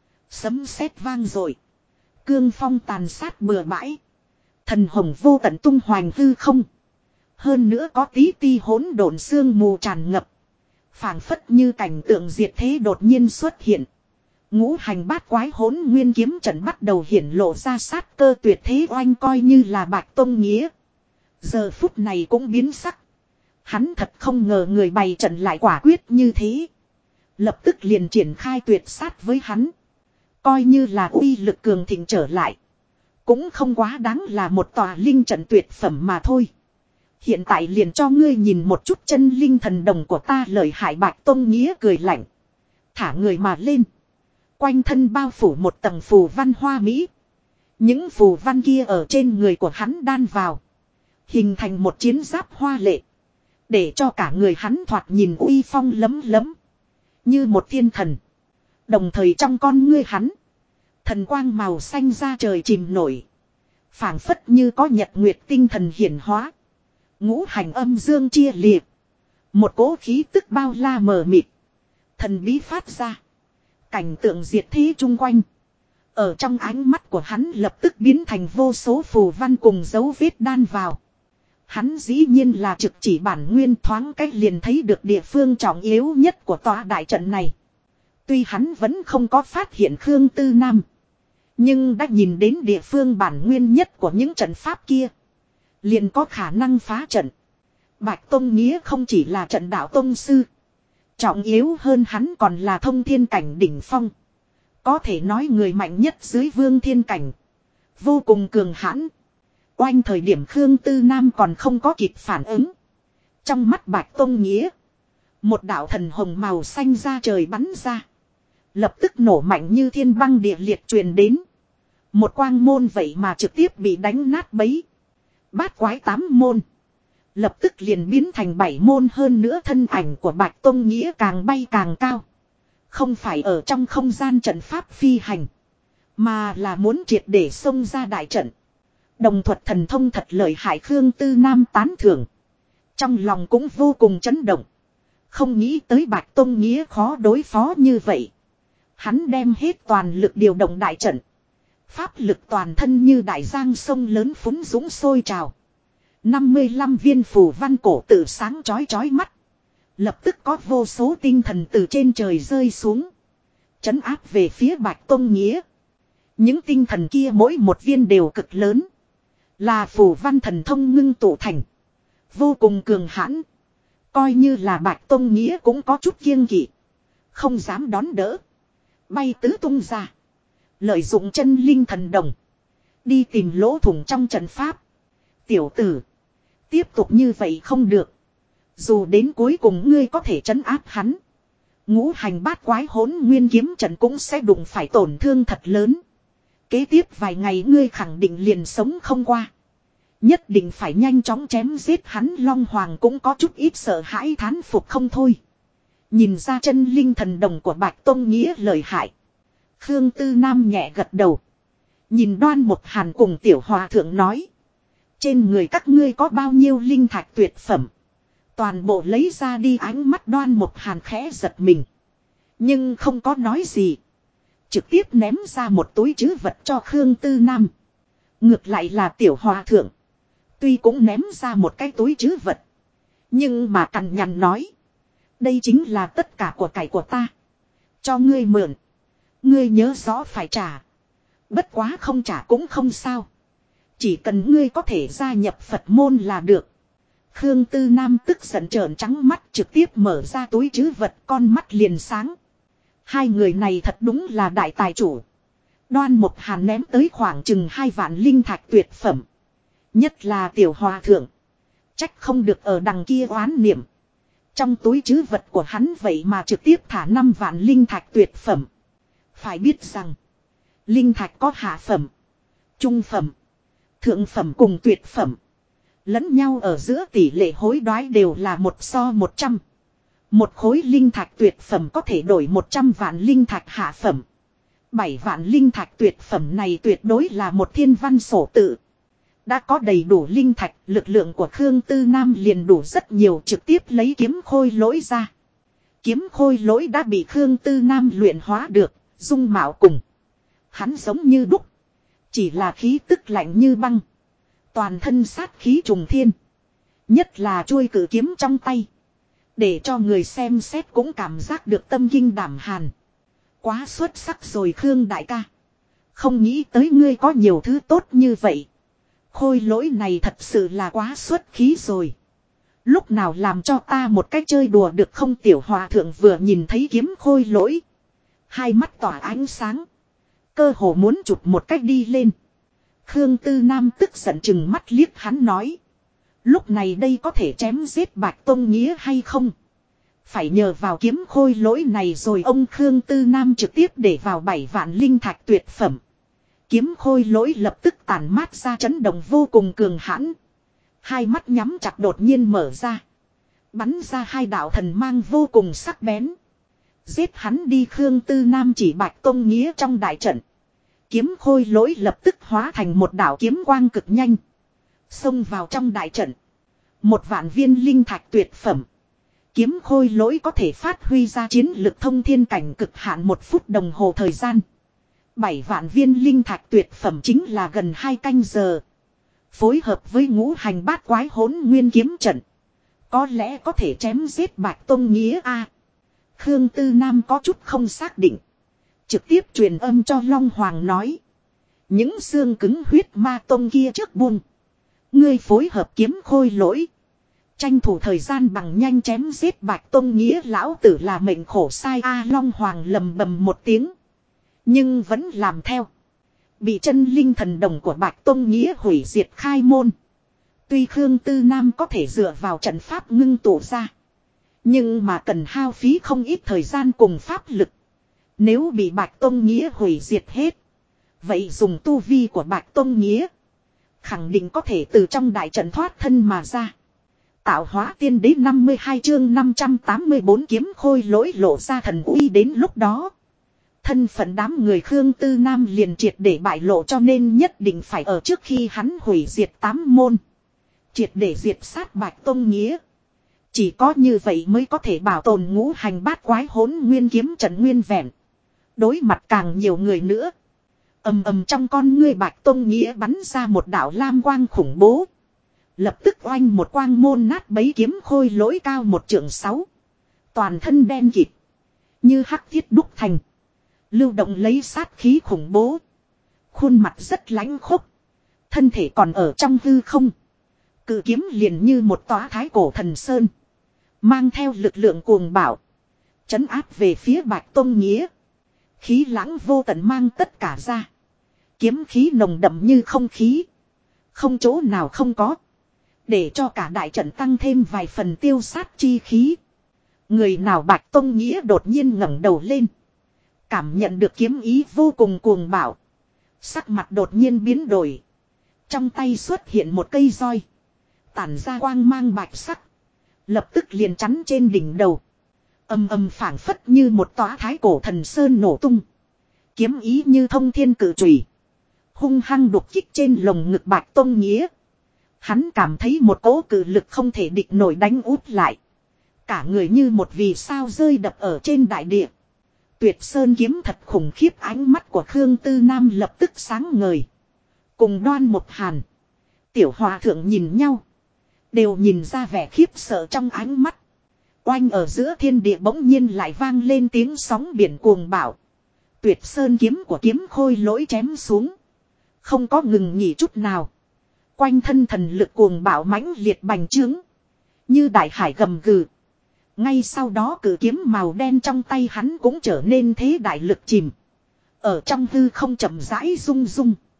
Sấm sét vang dội. Cương phong tàn sát bừa bãi. Thần hồng vô tận tung hoành hư không. Hơn nữa có tí ti hỗn độn sương mù tràn ngập. Phảng phất như cảnh tượng diệt thế đột nhiên xuất hiện. Ngũ hành bát quái hỗn nguyên kiếm trận bắt đầu hiển lộ ra sát cơ tuyệt thế oanh, coi như là Bạch Tông Nghĩa. Giờ phút này cũng biến sắc. Hắn thật không ngờ người bày trận lại quả quyết như thế. Lập tức liền triển khai tuyệt sát với hắn. Coi như là uy lực cường thịnh trở lại. Cũng không quá đáng là một tòa linh trận tuyệt phẩm mà thôi. Hiện tại liền cho ngươi nhìn một chút chân linh thần đồng của ta lợi hại. Bạch Tông Nghĩa cười lạnh. Thả người mà lên. Quanh thân bao phủ một tầng phù văn hoa mỹ. Những phù văn kia ở trên người của hắn đan vào. Hình thành một chiến giáp hoa lệ. Để cho cả người hắn thoạt nhìn uy phong lấm lấm. Như một thiên thần. Đồng thời trong con ngươi hắn. Thần quang màu xanh ra trời chìm nổi. Phảng phất như có nhật nguyệt tinh thần hiển hóa. Ngũ hành âm dương chia liệt. Một cỗ khí tức bao la mờ mịt. Thần bí phát ra. Cảnh tượng diệt thế chung quanh. Ở trong ánh mắt của hắn lập tức biến thành vô số phù văn cùng dấu vết đan vào. Hắn dĩ nhiên là trực chỉ bản nguyên, thoáng cách liền thấy được địa phương trọng yếu nhất của tòa đại trận này. Tuy hắn vẫn không có phát hiện Khương Tư Nam. Nhưng đã nhìn đến địa phương bản nguyên nhất của những trận pháp kia. Liền có khả năng phá trận. Bạch Tông Nghĩa không chỉ là trận đạo tông sư. Trọng yếu hơn hắn còn là thông thiên cảnh đỉnh phong. Có thể nói người mạnh nhất dưới vương thiên cảnh. Vô cùng cường hãn. Oanh thời điểm Khương Tư Nam còn không có kịp phản ứng. Trong mắt Bạch Tông Nghĩa. Một đạo thần hồng màu xanh ra trời bắn ra. Lập tức nổ mạnh như thiên băng địa liệt truyền đến. Một quang môn vậy mà trực tiếp bị đánh nát bấy. Bát quái 8 môn. Lập tức liền biến thành 7 môn, hơn nữa thân ảnh của Bạch Tông Nghĩa càng bay càng cao. Không phải ở trong không gian trận pháp phi hành. Mà là muốn triệt để xông ra đại trận. Đồng thuật thần thông thật lợi hại. Khương Tư Nam tán thưởng. Trong lòng cũng vô cùng chấn động. Không nghĩ tới Bạch Tông Nghĩa khó đối phó như vậy. Hắn đem hết toàn lực điều động đại trận. Pháp lực toàn thân như đại giang sông lớn phúng dũng sôi trào. 55 viên phù văn cổ tự sáng chói chói mắt. Lập tức có vô số tinh thần từ trên trời rơi xuống. Trấn áp về phía Bạch Tông Nghĩa. Những tinh thần kia mỗi một viên đều cực lớn. Là phù văn thần thông ngưng tụ thành. Vô cùng cường hãn. Coi như là Bạch Tông Nghĩa cũng có chút kiêng kỵ. Không dám đón đỡ. Bay tứ tung ra. Lợi dụng chân linh thần đồng. Đi tìm lỗ thủng trong trận pháp. Tiểu tử. Tiếp tục như vậy không được. Dù đến cuối cùng ngươi có thể trấn áp hắn. Ngũ hành bát quái hỗn nguyên kiếm trận cũng sẽ đụng phải tổn thương thật lớn. Kế tiếp vài ngày ngươi khẳng định liền sống không qua. Nhất định phải nhanh chóng chém giết hắn. Long Hoàng cũng có chút ít sợ hãi thán phục không thôi. Nhìn ra chân linh thần đồng của Bạch Tông Nghĩa lợi hại. Khương Tư Nam nhẹ gật đầu. Nhìn Đoan Một Hàn cùng Tiểu Hòa Thượng nói. Trên người các ngươi có bao nhiêu linh thạch tuyệt phẩm. Toàn bộ lấy ra đi. Ánh mắt Đoan Một Hàn khẽ giật mình. Nhưng không có nói gì. Trực tiếp ném ra một túi trữ vật cho Khương Tư Nam. Ngược lại là Tiểu Hòa Thượng. Tuy cũng ném ra một cái túi trữ vật. Nhưng mà cằn nhằn nói. Đây chính là tất cả của cải của ta. Cho ngươi mượn. Ngươi nhớ rõ phải trả. Bất quá không trả cũng không sao. Chỉ cần ngươi có thể gia nhập Phật môn là được. Khương Tư Nam tức giận trợn trắng mắt, trực tiếp mở ra túi trữ vật, con mắt liền sáng. Hai người này thật đúng là đại tài chủ. Đoan Một Hàn ném tới khoảng chừng 2 vạn linh thạch tuyệt phẩm. Nhất là tiểu hòa thượng. Trách không được ở đằng kia oán niệm. Trong túi trữ vật của hắn vậy mà trực tiếp thả 5 vạn linh thạch tuyệt phẩm. Phải biết rằng. Linh thạch có hạ phẩm. Trung phẩm. Thượng phẩm cùng tuyệt phẩm. Lẫn nhau ở giữa tỷ lệ hối đoái đều là 1:100. Một khối linh thạch tuyệt phẩm có thể đổi 100 vạn linh thạch hạ phẩm. 7 vạn linh thạch tuyệt phẩm này tuyệt đối là một thiên văn sổ tự. Đã có đầy đủ linh thạch, lực lượng của Khương Tư Nam liền đủ rất nhiều, trực tiếp lấy kiếm khôi lỗi ra. Kiếm khôi lỗi đã bị Khương Tư Nam luyện hóa được, dung mạo cùng. Hắn giống như đúc. Chỉ là khí tức lạnh như băng. Toàn thân sát khí trùng thiên. Nhất là chuôi cử kiếm trong tay. Để cho người xem xét cũng cảm giác được tâm kinh đảm hàn. Quá xuất sắc rồi Khương đại ca. Không nghĩ tới ngươi có nhiều thứ tốt như vậy. Khôi lỗi này thật sự là quá xuất khí rồi. Lúc nào làm cho ta một cách chơi đùa được không? Tiểu hòa thượng vừa nhìn thấy kiếm khôi lỗi. Hai mắt tỏa ánh sáng. Cơ hồ muốn chụp một cách đi lên. Khương Tư Nam tức giận chừng mắt liếc hắn nói. Lúc này đây có thể chém giết Bạch Tông Nghĩa hay không? Phải nhờ vào kiếm khôi lỗi này rồi. Ông Khương Tư Nam trực tiếp để vào 7 vạn linh thạch tuyệt phẩm. Kiếm khôi lỗi lập tức tản mát ra chấn động vô cùng cường hãn. Hai mắt nhắm chặt đột nhiên mở ra. Bắn ra 2 đạo thần mang vô cùng sắc bén. Giết hắn đi. Khương Tư Nam chỉ Bạch Tông Nghĩa trong đại trận. Kiếm khôi lỗi lập tức hóa thành một đạo kiếm quang cực nhanh. Xông vào trong đại trận. 1 vạn viên linh thạch tuyệt phẩm. Kiếm khôi lỗi có thể phát huy ra chiến lực thông thiên cảnh cực hạn 1 phút đồng hồ thời gian. 7 vạn viên linh thạch tuyệt phẩm chính là gần 2 canh giờ. Phối hợp với ngũ hành bát quái hỗn nguyên kiếm trận. Có lẽ có thể chém giết Bạch Tông Nghĩa a. Khương Tư Nam có chút không xác định. Trực tiếp truyền âm cho Long Hoàng nói. Những xương cứng huyết ma tông kia trước buông. Ngươi phối hợp kiếm khôi lỗi. Tranh thủ thời gian bằng nhanh chém giết Bạch Tông Nghĩa lão tử là mệnh khổ sai a. Long Hoàng lầm bầm một tiếng. Nhưng vẫn làm theo. Bị chân linh thần đồng của Bạch Tông Nghĩa hủy diệt khai môn. Tuy Khương Tư Nam có thể dựa vào trận pháp ngưng tụ ra. Nhưng mà cần hao phí không ít thời gian cùng pháp lực. Nếu bị Bạch Tông Nghĩa hủy diệt hết. Vậy dùng tu vi của Bạch Tông Nghĩa. Khẳng định có thể từ trong đại trận thoát thân mà ra. Tạo hóa tiên đế 52 chương 584 kiếm khôi lỗi lộ ra thần uy đến lúc đó. Thân phận đám người Khương Tư Nam liền triệt để bại lộ cho nên nhất định phải ở trước khi hắn hủy diệt 8 môn. Triệt để diệt sát Bạch Tông Nghĩa. Chỉ có như vậy mới có thể bảo tồn ngũ hành bát quái hỗn nguyên kiếm trận nguyên vẹn. Đối mặt càng nhiều người nữa. Ầm ầm trong con ngươi Bạch Tông Nghĩa bắn ra một đạo lam quang khủng bố. Lập tức oanh một quang môn nát bấy kiếm khôi lỗi cao 1,6 trượng. Toàn thân đen kịt. Như hắc thiết đúc thành. Lưu động lấy sát khí khủng bố. Khuôn mặt rất lãnh khốc. Thân thể còn ở trong hư không. Cự kiếm liền như một tòa thái cổ thần sơn. Mang theo lực lượng cuồng bạo. Trấn áp về phía Bạch Tông Nghĩa. Khí lãng vô tận mang tất cả ra. Kiếm khí nồng đậm như không khí. Không chỗ nào không có. Để cho cả đại trận tăng thêm vài phần tiêu sát chi khí. Người nào Bạch Tông Nghĩa đột nhiên ngẩng đầu lên. Cảm nhận được kiếm ý vô cùng cuồng bạo. Sắc mặt đột nhiên biến đổi. Trong tay xuất hiện một cây roi. Tản ra quang mang bạch sắc. Lập tức liền chắn trên đỉnh đầu. Ầm ầm phảng phất như một tòa thái cổ thần sơn nổ tung. Kiếm ý như thông thiên cự chùy. Hung hăng đục kích trên lồng ngực Bạch Tông Nghĩa. Hắn cảm thấy một cỗ cự lực không thể địch nổi đánh út lại. Cả người như một vì sao rơi đập ở trên đại địa. Tuyệt sơn kiếm thật khủng khiếp. Ánh mắt của Khương Tư Nam lập tức sáng ngời. Cùng Đoan Một Hàn. Tiểu hòa thượng nhìn nhau. Đều nhìn ra vẻ khiếp sợ trong ánh mắt. Oanh ở giữa thiên địa bỗng nhiên lại vang lên tiếng sóng biển cuồng bạo. Tuyệt sơn kiếm của kiếm khôi lỗi chém xuống. Không có ngừng nghỉ chút nào. Quanh thân thần lực cuồng bạo mãnh liệt bành trướng. Như đại hải gầm gừ. Ngay sau đó cự kiếm màu đen trong tay hắn cũng trở nên thế đại lực chìm. Ở trong hư không chậm rãi rung rung.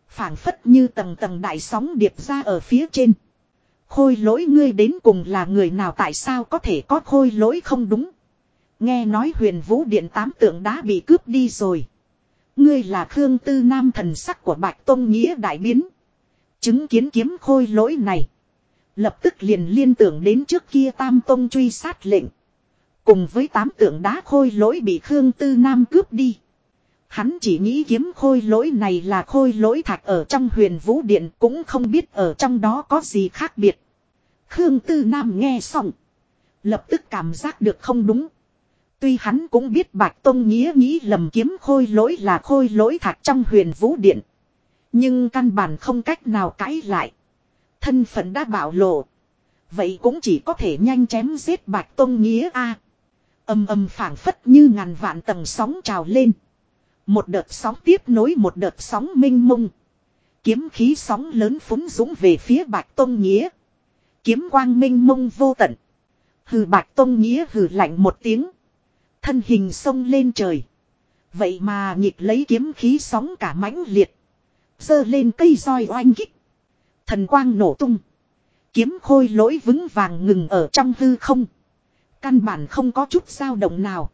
Phảng phất như tầng tầng đại sóng điệp ra ở phía trên. Khôi lỗi ngươi đến cùng là người nào, tại sao có thể có khôi lỗi không đúng? Nghe nói Huyền Vũ Điện 8 tượng đá bị cướp đi rồi. Ngươi là Khương Tư Nam, thần sắc của Bạch Tông Nghĩa đại biến. Chứng kiến kiếm khôi lỗi này. Lập tức liền liên tưởng đến trước kia Tam Tông truy sát lệnh. Cùng với 8 tượng đá khôi lỗi bị Khương Tư Nam cướp đi. Hắn chỉ nghĩ kiếm khôi lỗi này là khôi lỗi thạch ở trong Huyền Vũ Điện, cũng không biết ở trong đó có gì khác biệt. Khương Tư Nam nghe xong. Lập tức cảm giác được không đúng. Tuy hắn cũng biết Bạch Tông Nghĩa nghĩ lầm kiếm khôi lỗi là khôi lỗi thạch trong Huyền Vũ Điện. Nhưng căn bản không cách nào cãi lại. Thân phận đã bạo lộ. Vậy cũng chỉ có thể nhanh chém giết Bạch Tông Nghĩa a. Âm âm phảng phất như ngàn vạn tầng sóng trào lên. Một đợt sóng tiếp nối một đợt sóng mênh mông. Kiếm khí sóng lớn phúng dũng về phía Bạch Tông Nghĩa. Kiếm quang mênh mông vô tận. Hừ, Bạch Tông Nghĩa hừ lạnh một tiếng. Thân hình xông lên trời. Vậy mà nhịp lấy kiếm khí sóng cả mãnh liệt. Giơ lên cây roi oanh kích. Thần quang nổ tung. Kiếm khôi lỗi vững vàng ngừng ở trong hư không. Căn bản không có chút dao động nào.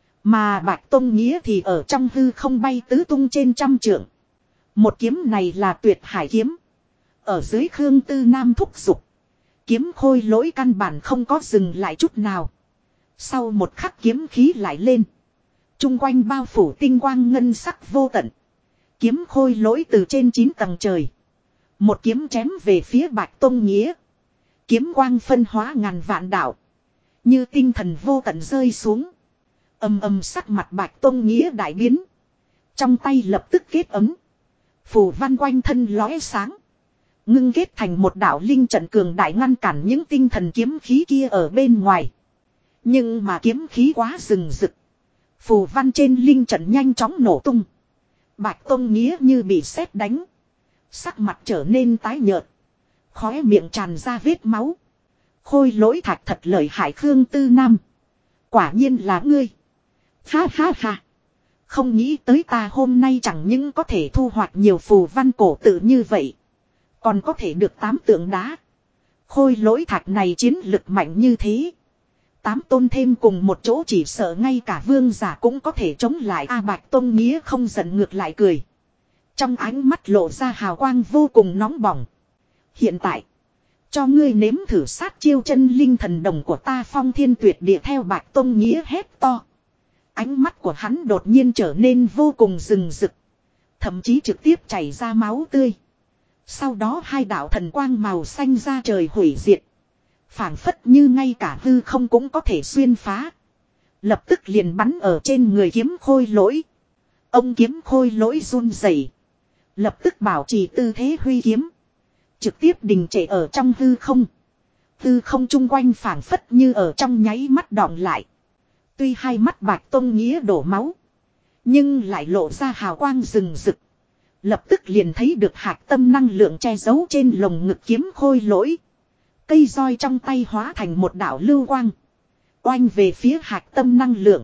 Mà Bạch Tông Nghĩa thì ở trong hư không bay tứ tung trên trăm trượng. Một kiếm này là tuyệt hải kiếm. Ở dưới Khương Tư Nam thúc giục. Kiếm khôi lỗi căn bản không có dừng lại chút nào. Sau một khắc kiếm khí lại lên. Trung quanh bao phủ tinh quang ngân sắc vô tận. Kiếm khôi lỗi từ trên 9 tầng trời. Một kiếm chém về phía Bạch Tông Nghĩa. Kiếm quang phân hóa ngàn vạn đạo. Như tinh thần vô tận rơi xuống. Âm âm sắc mặt Bạch Tông Nghĩa đại biến. Trong tay lập tức kết ấm. Phù văn quanh thân lóe sáng. Ngưng kết thành một đạo linh trận cường đại ngăn cản những tinh thần kiếm khí kia ở bên ngoài. Nhưng mà kiếm khí quá rừng rực. Phù văn trên linh trận nhanh chóng nổ tung. Bạch Tông Nghĩa như bị sét đánh. Sắc mặt trở nên tái nhợt. Khóe miệng tràn ra vết máu. Khôi lỗi thạch thật lợi hại, Khương Tư Nam. Quả nhiên là ngươi. Ha ha ha. Không nghĩ tới ta hôm nay chẳng những có thể thu hoạch nhiều phù văn cổ tự như vậy. Còn có thể được 8 tượng đá. Khôi lỗi thạch này chiến lực mạnh như thế. 8 tôn thêm cùng một chỗ chỉ sợ ngay cả vương giả cũng có thể chống lại. Bạch Tông Nghĩa không giận ngược lại cười. Trong ánh mắt lộ ra hào quang vô cùng nóng bỏng. Hiện tại. Cho ngươi nếm thử sát chiêu chân linh thần đồng của ta Phong Thiên Tuyệt Địa. Theo Bạch Tông Nghĩa hét to. Ánh mắt của hắn đột nhiên trở nên vô cùng rừng rực. Thậm chí trực tiếp chảy ra máu tươi. Sau đó hai đạo thần quang màu xanh ra trời hủy diệt. Phảng phất như ngay cả hư không cũng có thể xuyên phá. Lập tức liền bắn ở trên người kiếm khôi lỗi. Ông kiếm khôi lỗi run rẩy, lập tức bảo trì tư thế huy kiếm. Trực tiếp đình trệ ở trong hư không. Hư không chung quanh phảng phất như ở trong nháy mắt đọng lại. Tuy hai mắt Bạch Tông Nghĩa đổ máu. Nhưng lại lộ ra hào quang rừng rực. Lập tức liền thấy được hạc tâm năng lượng che giấu trên lồng ngực kiếm khôi lỗi. Cây roi trong tay hóa thành một đạo lưu quang. Oanh về phía hạc tâm năng lượng.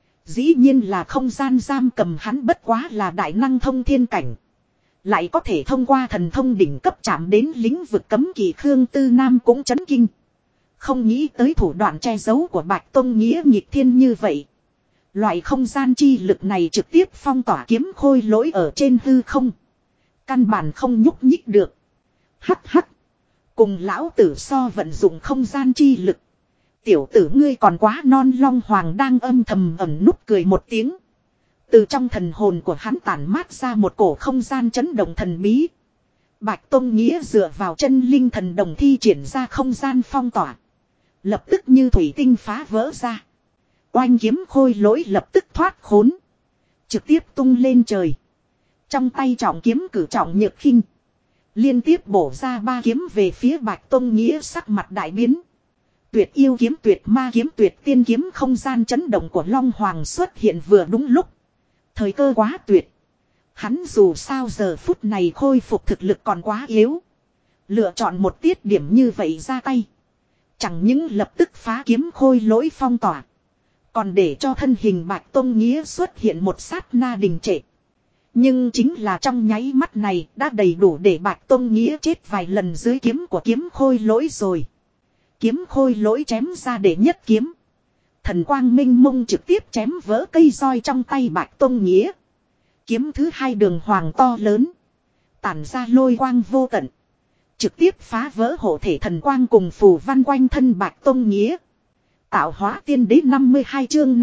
Dĩ nhiên là không gian giam cầm hắn bất quá là đại năng thông thiên cảnh. Lại có thể thông qua thần thông đỉnh cấp chạm đến lĩnh vực cấm kỵ. Khương Tư Nam cũng chấn kinh. Không nghĩ tới thủ đoạn che giấu của Bạch Tông Nghĩa nghịch thiên như vậy. Loại không gian chi lực này trực tiếp phong tỏa kiếm khôi lỗi ở trên hư không. Căn bản không nhúc nhích được. Hắc hắc. Cùng lão tử so vận dụng không gian chi lực. Tiểu tử ngươi còn quá non. Long Hoàng đang âm thầm ẩn nút cười một tiếng. Từ trong thần hồn của hắn tản mát ra một cổ không gian chấn động thần bí. Bạch Tông Nghĩa dựa vào chân linh thần đồng thi triển ra không gian phong tỏa. Lập tức như thủy tinh phá vỡ ra. Oanh kiếm khôi lỗi lập tức thoát khốn. Trực tiếp tung lên trời. Trong tay trọng kiếm cử trọng nhược khinh. Liên tiếp bổ ra 3 kiếm về phía Bạch Tông Nghĩa, sắc mặt đại biến. Tuyệt yêu kiếm, tuyệt ma kiếm, tuyệt tiên kiếm. Không gian chấn động của Long Hoàng xuất hiện vừa đúng lúc. Thời cơ quá tuyệt. Hắn dù sao giờ phút này khôi phục thực lực còn quá yếu. Lựa chọn một tiết điểm như vậy ra tay. Chẳng những lập tức phá kiếm khôi lỗi phong tỏa. Còn để cho thân hình Bạch Tông Nghĩa xuất hiện một sát na đình trệ. Nhưng chính là trong nháy mắt này đã đầy đủ để Bạch Tông Nghĩa chết vài lần dưới kiếm của kiếm khôi lỗi rồi. Kiếm khôi lỗi chém ra để nhất kiếm. Thần quang minh mông trực tiếp chém vỡ cây roi trong tay Bạch Tông Nghĩa. Kiếm thứ hai đường hoàng to lớn. Tản ra lôi quang vô tận. Trực tiếp phá vỡ hộ thể thần quang cùng phù văn quanh thân Bạch Tông Nghĩa. Tạo hóa tiên đế 52 chương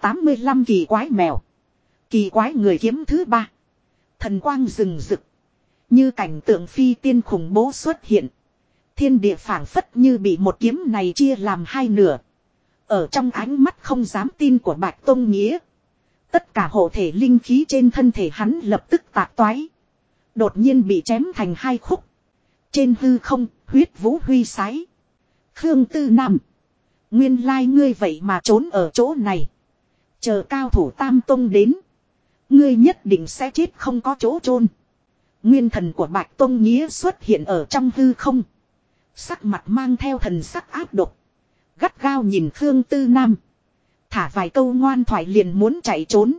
585 kỳ quái mèo. Kỳ quái người kiếm thứ ba. Thần quang rừng rực. Như cảnh tượng phi tiên khủng bố xuất hiện. Thiên địa phảng phất như bị một kiếm này chia làm hai nửa. Ở trong ánh mắt không dám tin của Bạch Tông Nghĩa. Tất cả hộ thể linh khí trên thân thể hắn lập tức tạc toái. Đột nhiên bị chém thành hai khúc. Trên hư không, huyết vũ huy sái. Khương Tư Nam. Nguyên lai ngươi vậy mà trốn ở chỗ này. Chờ cao thủ Tam Tông đến. Ngươi nhất định sẽ chết không có chỗ chôn. Nguyên thần của Bạch Tông Nghĩa xuất hiện ở trong hư không. Sắc mặt mang theo thần sắc áp độc. Gắt gao nhìn Khương Tư Nam. Thả vài câu ngoan thoại liền muốn chạy trốn.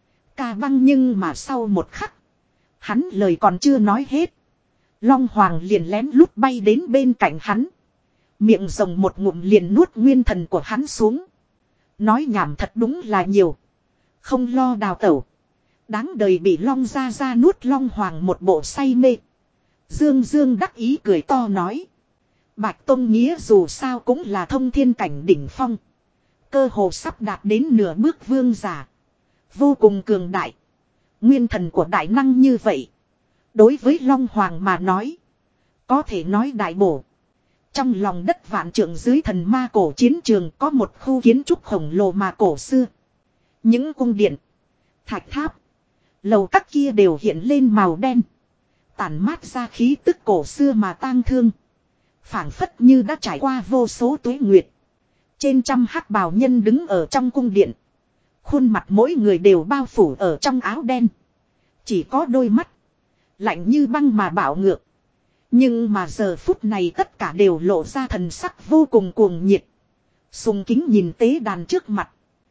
Ca băng nhưng mà sau một khắc. Hắn lời còn chưa nói hết. Long Hoàng liền lén lút bay đến bên cạnh hắn. Miệng rồng một ngụm liền nuốt nguyên thần của hắn xuống. Nói nhảm thật đúng là nhiều. Không lo đào tẩu. Đáng đời bị Long ra nuốt. Long Hoàng một bộ say mê. Dương Dương đắc ý cười to nói. Bạch Tông Nghĩa dù sao cũng là thông thiên cảnh đỉnh phong. Cơ hồ sắp đạt đến nửa bước vương giả. Vô cùng cường đại. Nguyên thần của đại năng như vậy. Đối với Long Hoàng mà nói. Có thể nói đại bổ. Trong lòng đất vạn trượng dưới thần ma cổ chiến trường có một khu kiến trúc khổng lồ mà cổ xưa. Những cung điện. Thạch tháp. Lầu các kia đều hiện lên màu đen. Tản mát ra khí tức cổ xưa mà tang thương. Phảng phất như đã trải qua vô số tuế nguyệt. Trên trăm hắc bào nhân đứng ở trong cung điện. Khuôn mặt mỗi người đều bao phủ ở trong áo đen. Chỉ có đôi mắt. Lạnh như băng mà bạo ngược. Nhưng mà giờ phút này tất cả đều lộ ra thần sắc vô cùng cuồng nhiệt. Sùng kính nhìn tế đàn trước mặt.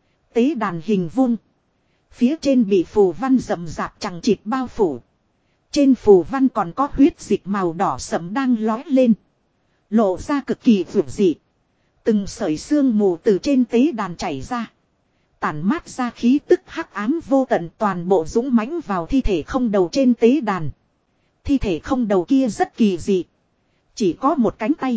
Tế đàn hình vuông. Phía trên bị phù văn rậm rạp chằng chịt bao phủ. Trên phù văn còn có huyết dịch màu đỏ sẫm đang lói lên. Lộ ra cực kỳ vượt dị. Từng sợi sương mù từ trên tế đàn chảy ra. Tản mát ra khí tức hắc ám vô tận toàn bộ dũng mãnh vào thi thể không đầu trên tế đàn. Thi thể không đầu kia rất kỳ dị. Chỉ có một cánh tay.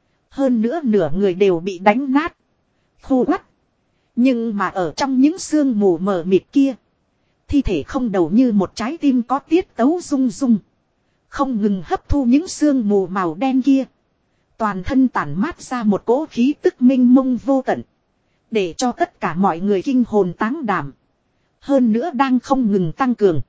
Hơn nữa nửa người đều bị đánh nát. Khô quắt. Nhưng mà ở trong những sương mù mờ mịt kia. Thi thể không đầu như một trái tim có tiết tấu rung rung. Không ngừng hấp thu những sương mù màu đen kia. Toàn thân tản mát ra một cỗ khí tức minh mông vô tận. Để cho tất cả mọi người kinh hồn táng đảm. Hơn nữa đang không ngừng tăng cường.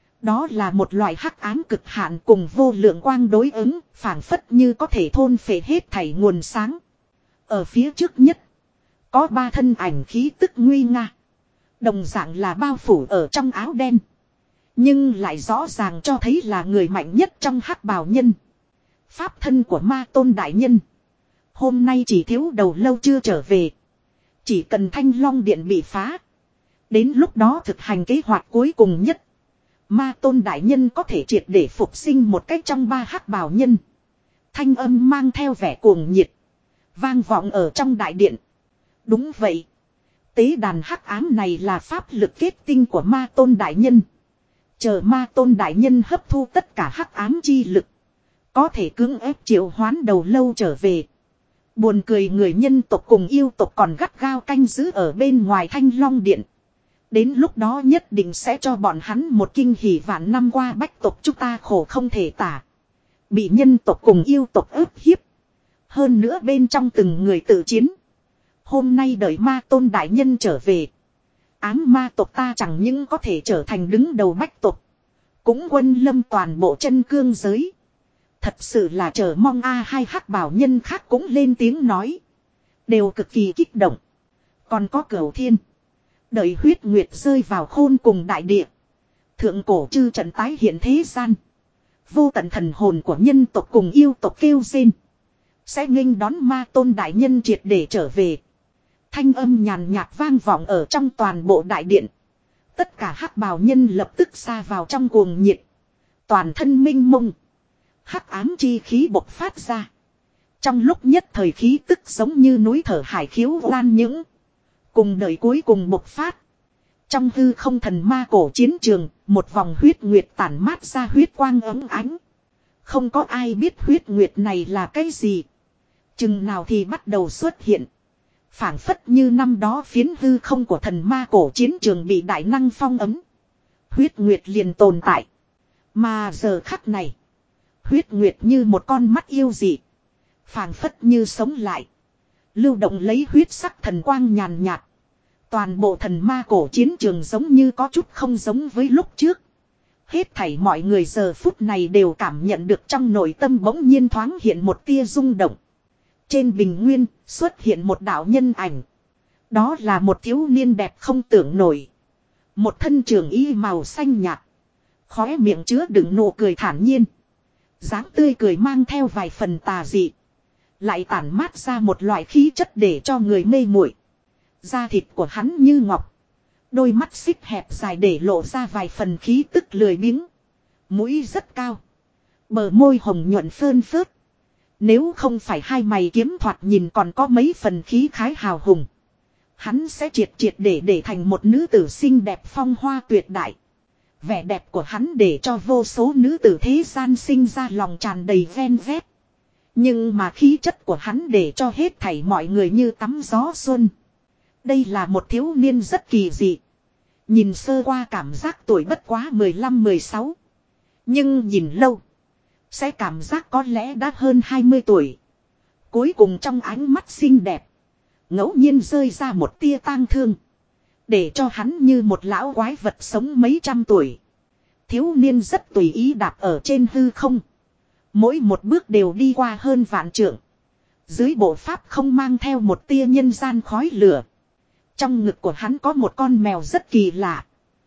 Đó là một loại hắc ám cực hạn cùng vô lượng quang đối ứng, phảng phất như có thể thôn phệ hết thảy nguồn sáng. Ở phía trước nhất, có ba thân ảnh khí tức nguy nga. Đồng dạng là bao phủ ở trong áo đen. Nhưng lại rõ ràng cho thấy là người mạnh nhất trong hắc bào nhân. Pháp thân của ma tôn đại nhân. Hôm nay chỉ thiếu đầu lâu chưa trở về. Chỉ cần Thanh Long Điện bị phá. Đến lúc đó thực hành kế hoạch cuối cùng nhất. Ma tôn đại nhân có thể triệt để phục sinh một cách trong ba hắc bào nhân. Thanh âm mang theo vẻ cuồng nhiệt. Vang vọng ở trong đại điện. Đúng vậy. Tế đàn hắc ám này là pháp lực kết tinh của ma tôn đại nhân. Chờ ma tôn đại nhân hấp thu tất cả hắc ám chi lực. Có thể cưỡng ép triệu hoán đầu lâu trở về. Buồn cười người nhân tộc cùng yêu tộc còn gắt gao canh giữ ở bên ngoài Thanh Long Điện. Đến lúc đó nhất định sẽ cho bọn hắn một kinh hỉ vạn năm qua bách tộc chúng ta khổ không thể tả. Bị nhân tộc cùng yêu tộc ức hiếp. Hơn nữa bên trong từng người tự chiến. Hôm nay đợi ma tôn đại nhân trở về. Ám ma tộc ta chẳng những có thể trở thành đứng đầu bách tộc. Cũng quân lâm toàn bộ chân cương giới. Thật sự là chờ mong hai hắc bảo nhân khác cũng lên tiếng nói. Đều cực kỳ kích động. Còn có Cửu Thiên. Đợi huyết nguyệt rơi vào khôn cùng đại địa. Thượng cổ chư trận tái hiện thế gian. Vô tận thần hồn của nhân tộc cùng yêu tộc kêu rên. Sẽ nghênh đón ma tôn đại nhân triệt để trở về. Thanh âm nhàn nhạt vang vọng ở trong toàn bộ đại điện. Tất cả hắc bào nhân lập tức xa vào trong cuồng nhiệt. Toàn thân minh mông. Hắc ám chi khí bộc phát ra. Trong lúc nhất thời khí tức giống như núi thở hải khiếu oan những. Cùng đời cuối cùng bộc phát. Trong hư không thần ma cổ chiến trường, một vòng huyết nguyệt tản mát ra huyết quang ấm ánh. Không có ai biết huyết nguyệt này là cái gì. Chừng nào thì bắt đầu xuất hiện. Phảng phất như năm đó phiến hư không của thần ma cổ chiến trường bị đại năng phong ấm. Huyết nguyệt liền tồn tại. Mà giờ khắc này, huyết nguyệt như một con mắt yêu dị. Phảng phất như sống lại. Lưu động lấy huyết sắc thần quang nhàn nhạt. Toàn bộ thần ma cổ chiến trường giống như có chút không giống với lúc trước. Hết thảy mọi người giờ phút này đều cảm nhận được trong nội tâm bỗng nhiên thoáng hiện một tia rung động. Trên bình nguyên xuất hiện một đạo nhân ảnh. Đó là một thiếu niên đẹp không tưởng nổi. Một thân trường y màu xanh nhạt. Khóe miệng chứa đựng nụ cười thản nhiên. Dáng tươi cười mang theo vài phần tà dị. Lại tản mát ra một loại khí chất để cho người mê muội. Da thịt của hắn như ngọc. Đôi mắt xích hẹp dài để lộ ra vài phần khí tức lười biếng. Mũi rất cao. Bờ môi hồng nhuận phơn phớt. Nếu không phải hai mày kiếm thoạt nhìn còn có mấy phần khí khái hào hùng. Hắn sẽ triệt triệt để thành một nữ tử xinh đẹp phong hoa tuyệt đại. Vẻ đẹp của hắn để cho vô số nữ tử thế gian sinh ra lòng tràn đầy ven vét. Nhưng mà khí chất của hắn để cho hết thảy mọi người như tắm gió xuân. Đây là một thiếu niên rất kỳ dị. Nhìn sơ qua cảm giác tuổi bất quá 15-16. Nhưng nhìn lâu. Sẽ cảm giác có lẽ đã hơn 20 tuổi. Cuối cùng trong ánh mắt xinh đẹp. Ngẫu nhiên rơi ra một tia tang thương. Để cho hắn như một lão quái vật sống mấy trăm tuổi. Thiếu niên rất tùy ý đạp ở trên hư không. Mỗi một bước đều đi qua hơn vạn trượng. Dưới bộ pháp không mang theo một tia nhân gian khói lửa. Trong ngực của hắn có một con mèo rất kỳ lạ.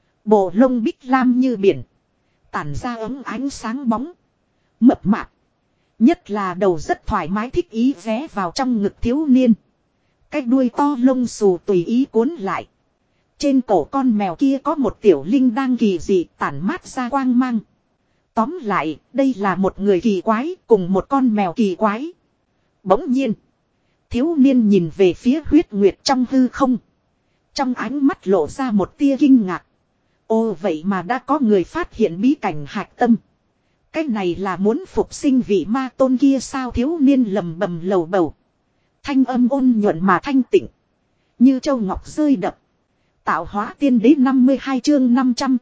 Bộ lông bích lam như biển. Tản ra ấm ánh sáng bóng. Mập mạp. Nhất là đầu rất thoải mái thích ý ghé vào trong ngực thiếu niên. Cái đuôi to lông xù tùy ý cuốn lại. Trên cổ con mèo kia có một tiểu linh đang kỳ dị tản mát ra quang mang. Tóm lại, đây là một người kỳ quái cùng một con mèo kỳ quái. Bỗng nhiên, thiếu niên nhìn về phía huyết nguyệt trong hư không. Trong ánh mắt lộ ra một tia kinh ngạc. Ồ vậy mà đã có người phát hiện bí cảnh hạch tâm. Cái này là muốn phục sinh vị ma tôn kia sao thiếu niên lầm bầm lầu bầu. Thanh âm ôn nhuận mà thanh tịnh. Như châu ngọc rơi đập. Tạo hóa tiên đế 52 chương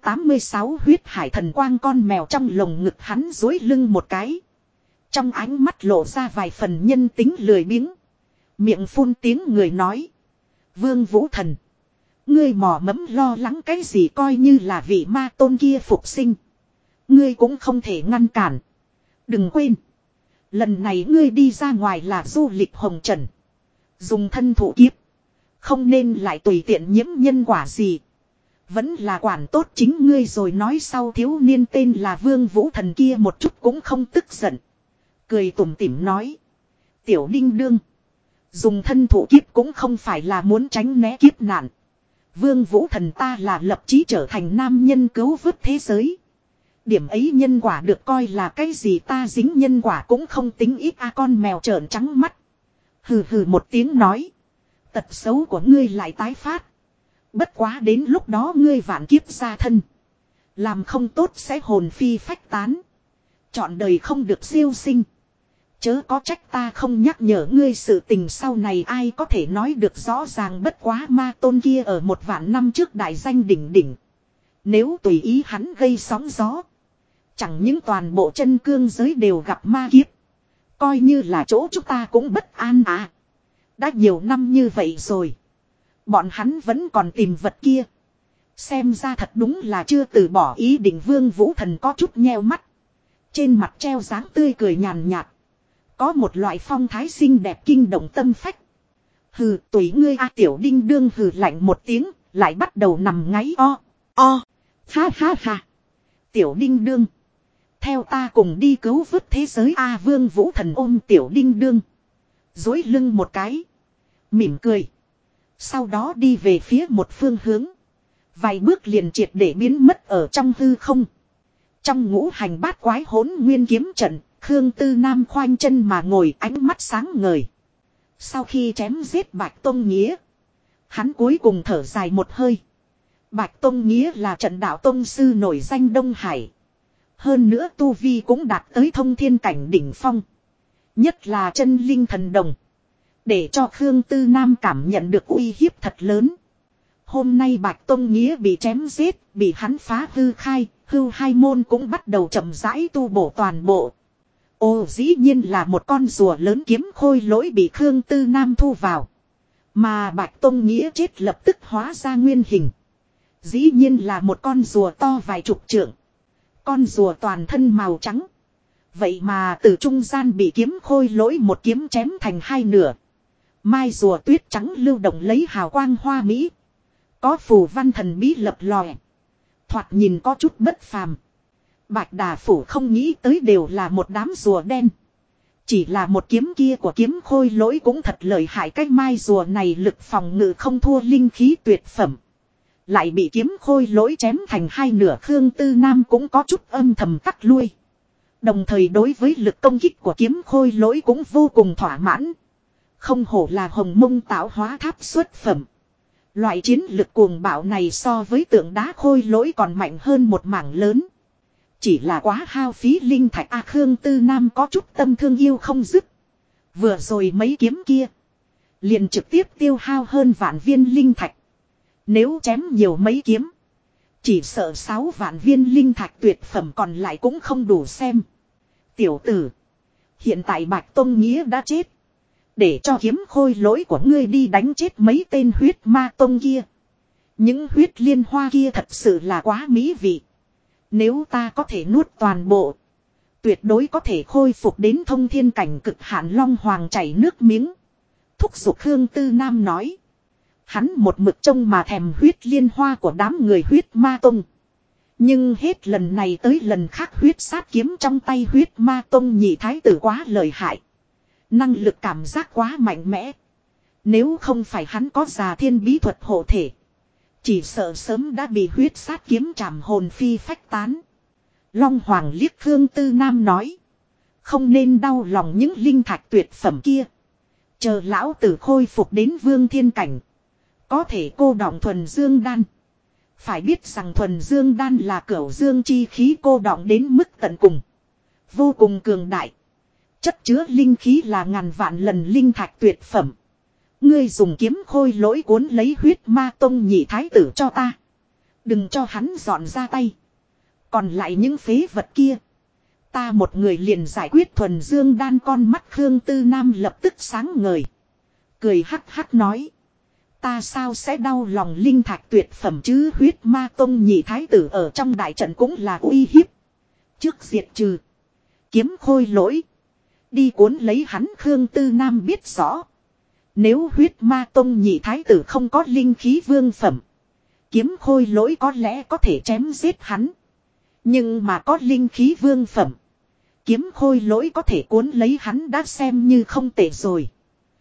586 huyết hải thần quang con mèo trong lồng ngực hắn dối lưng một cái. Trong ánh mắt lộ ra vài phần nhân tính lười biếng. Miệng phun tiếng người nói. Vương Vũ Thần. Ngươi mò mẫm lo lắng cái gì coi như là vị ma tôn kia phục sinh. Ngươi cũng không thể ngăn cản. Đừng quên. Lần này ngươi đi ra ngoài là du lịch hồng trần. Dùng thân thủ kiếp. Không nên lại tùy tiện nhiễm nhân quả gì. Vẫn là quản tốt chính ngươi rồi nói sau thiếu niên tên là Vương Vũ Thần kia một chút cũng không tức giận. Cười tủm tỉm nói. Tiểu đinh đương. Dùng thân thủ kiếp cũng không phải là muốn tránh né kiếp nạn. Vương Vũ Thần ta là lập chí trở thành nam nhân cứu vớt thế giới. Điểm ấy nhân quả được coi là cái gì ta dính nhân quả cũng không tính ít con mèo trợn trắng mắt. Hừ hừ một tiếng nói. Tật xấu của ngươi lại tái phát. Bất quá đến lúc đó ngươi vạn kiếp ra thân. Làm không tốt sẽ hồn phi phách tán. Chọn đời không được siêu sinh. Chớ có trách ta không nhắc nhở ngươi sự tình sau này ai có thể nói được rõ ràng bất quá ma tôn kia ở 1.000 năm trước đại danh đỉnh đỉnh. Nếu tùy ý hắn gây sóng gió. Chẳng những toàn bộ chân cương giới đều gặp ma kiếp. Coi như là chỗ chúng ta cũng bất an à. Đã nhiều năm như vậy rồi. Bọn hắn vẫn còn tìm vật kia. Xem ra thật đúng là chưa từ bỏ ý định Vương Vũ Thần có chút nheo mắt. Trên mặt treo dáng tươi cười nhàn nhạt. Có một loại phong thái xinh đẹp kinh động tâm phách. Hừ tùy ngươi tiểu đinh đương hừ lạnh một tiếng. Lại bắt đầu nằm ngáy o. Ha ha ha. Tiểu đinh đương. Theo ta cùng đi cứu vớt thế giới Vương Vũ Thần ôm tiểu đinh đương. Dối lưng một cái. Mỉm cười. Sau đó đi về phía một phương hướng. Vài bước liền triệt để biến mất ở trong hư không. Trong ngũ hành bát quái hỗn nguyên kiếm trận, Khương Tư Nam khoanh chân mà ngồi, ánh mắt sáng ngời. Sau khi chém giết Bạch Tông Nghĩa, hắn cuối cùng thở dài một hơi. Bạch Tông Nghĩa là trận đạo tông sư nổi danh Đông Hải. Hơn nữa tu vi cũng đạt tới thông thiên cảnh đỉnh phong. Nhất là chân linh thần đồng. Để cho Khương Tư Nam cảm nhận được uy hiếp thật lớn. Hôm nay Bạch Tông Nghĩa bị chém giết, bị hắn phá hư khai, hưu hai môn cũng bắt đầu chậm rãi tu bổ toàn bộ. Ồ, dĩ nhiên là một con rùa lớn kiếm khôi lỗi bị Khương Tư Nam thu vào. Mà Bạch Tông Nghĩa chết lập tức hóa ra nguyên hình. Dĩ nhiên là một con rùa to vài chục trượng. Con rùa toàn thân màu trắng. Vậy mà từ trung gian bị kiếm khôi lỗi một kiếm chém thành hai nửa. Mai rùa tuyết trắng lưu động lấy hào quang hoa mỹ. Có phù văn thần bí lập lòe. Thoạt nhìn có chút bất phàm. Bạch Đà Phủ không nghĩ tới đều là một đám rùa đen. Chỉ là một kiếm kia của kiếm khôi lỗi cũng thật lợi hại, cái mai rùa này lực phòng ngự không thua linh khí tuyệt phẩm. Lại bị kiếm khôi lỗi chém thành hai nửa, Khương Tư Nam cũng có chút âm thầm cắt lui. Đồng thời đối với lực công kích của kiếm khôi lỗi cũng vô cùng thỏa mãn. Không hổ là hồng mông tạo hóa tháp xuất phẩm. Loại chiến lực cuồng bạo này so với tượng đá khôi lỗi còn mạnh hơn một mảng lớn. Chỉ là quá hao phí linh thạch, Khương Tư Nam có chút tâm thương yêu không dứt. Vừa rồi mấy kiếm kia liền trực tiếp tiêu hao hơn vạn viên linh thạch. Nếu chém nhiều mấy kiếm, chỉ sợ 6 vạn viên linh thạch tuyệt phẩm còn lại cũng không đủ xem. Tiểu tử, hiện tại Bạch Tông Nghĩa đã chết. Để cho kiếm khôi lỗi của ngươi đi đánh chết mấy tên huyết ma tông kia. Những huyết liên hoa kia thật sự là quá mỹ vị. Nếu ta có thể nuốt toàn bộ, tuyệt đối có thể khôi phục đến thông thiên cảnh cực hạn. Long Hoàng chảy nước miếng, thúc giục Khương Tư Nam nói. Hắn một mực trông mà thèm huyết liên hoa của đám người huyết ma tông. Nhưng hết lần này tới lần khác huyết sát kiếm trong tay huyết ma tông nhị thái tử quá lợi hại. Năng lực cảm giác quá mạnh mẽ. Nếu không phải hắn có già thiên bí thuật hộ thể, chỉ sợ sớm đã bị huyết sát kiếm chảm hồn phi phách tán. Long Hoàng liếc Khương Tư Nam nói. Không nên đau lòng những linh thạch tuyệt phẩm kia. Chờ lão tử khôi phục đến vương thiên cảnh, có thể cô đọng thuần dương đan. Phải biết rằng thuần dương đan là cửu dương chi khí cô đọng đến mức tận cùng. Vô cùng cường đại. Chất chứa linh khí là ngàn vạn lần linh thạch tuyệt phẩm. Ngươi dùng kiếm khôi lỗi cuốn lấy huyết ma tông nhị thái tử cho ta. Đừng cho hắn dọn ra tay. Còn lại những phế vật kia, ta một người liền giải quyết thuần dương đan. Con mắt Khương Tư Nam lập tức sáng ngời. Cười hắc hắc nói. Ta sao sẽ đau lòng linh thạch tuyệt phẩm chứ, huyết ma tông nhị thái tử ở trong đại trận cũng là uy hiếp. Trước diệt trừ kiếm khôi lỗi, đi cuốn lấy hắn. Khương Tư Nam biết rõ, nếu huyết ma tông nhị thái tử không có linh khí vương phẩm, kiếm khôi lỗi có lẽ có thể chém giết hắn. Nhưng mà có linh khí vương phẩm, kiếm khôi lỗi có thể cuốn lấy hắn đã xem như không tệ rồi.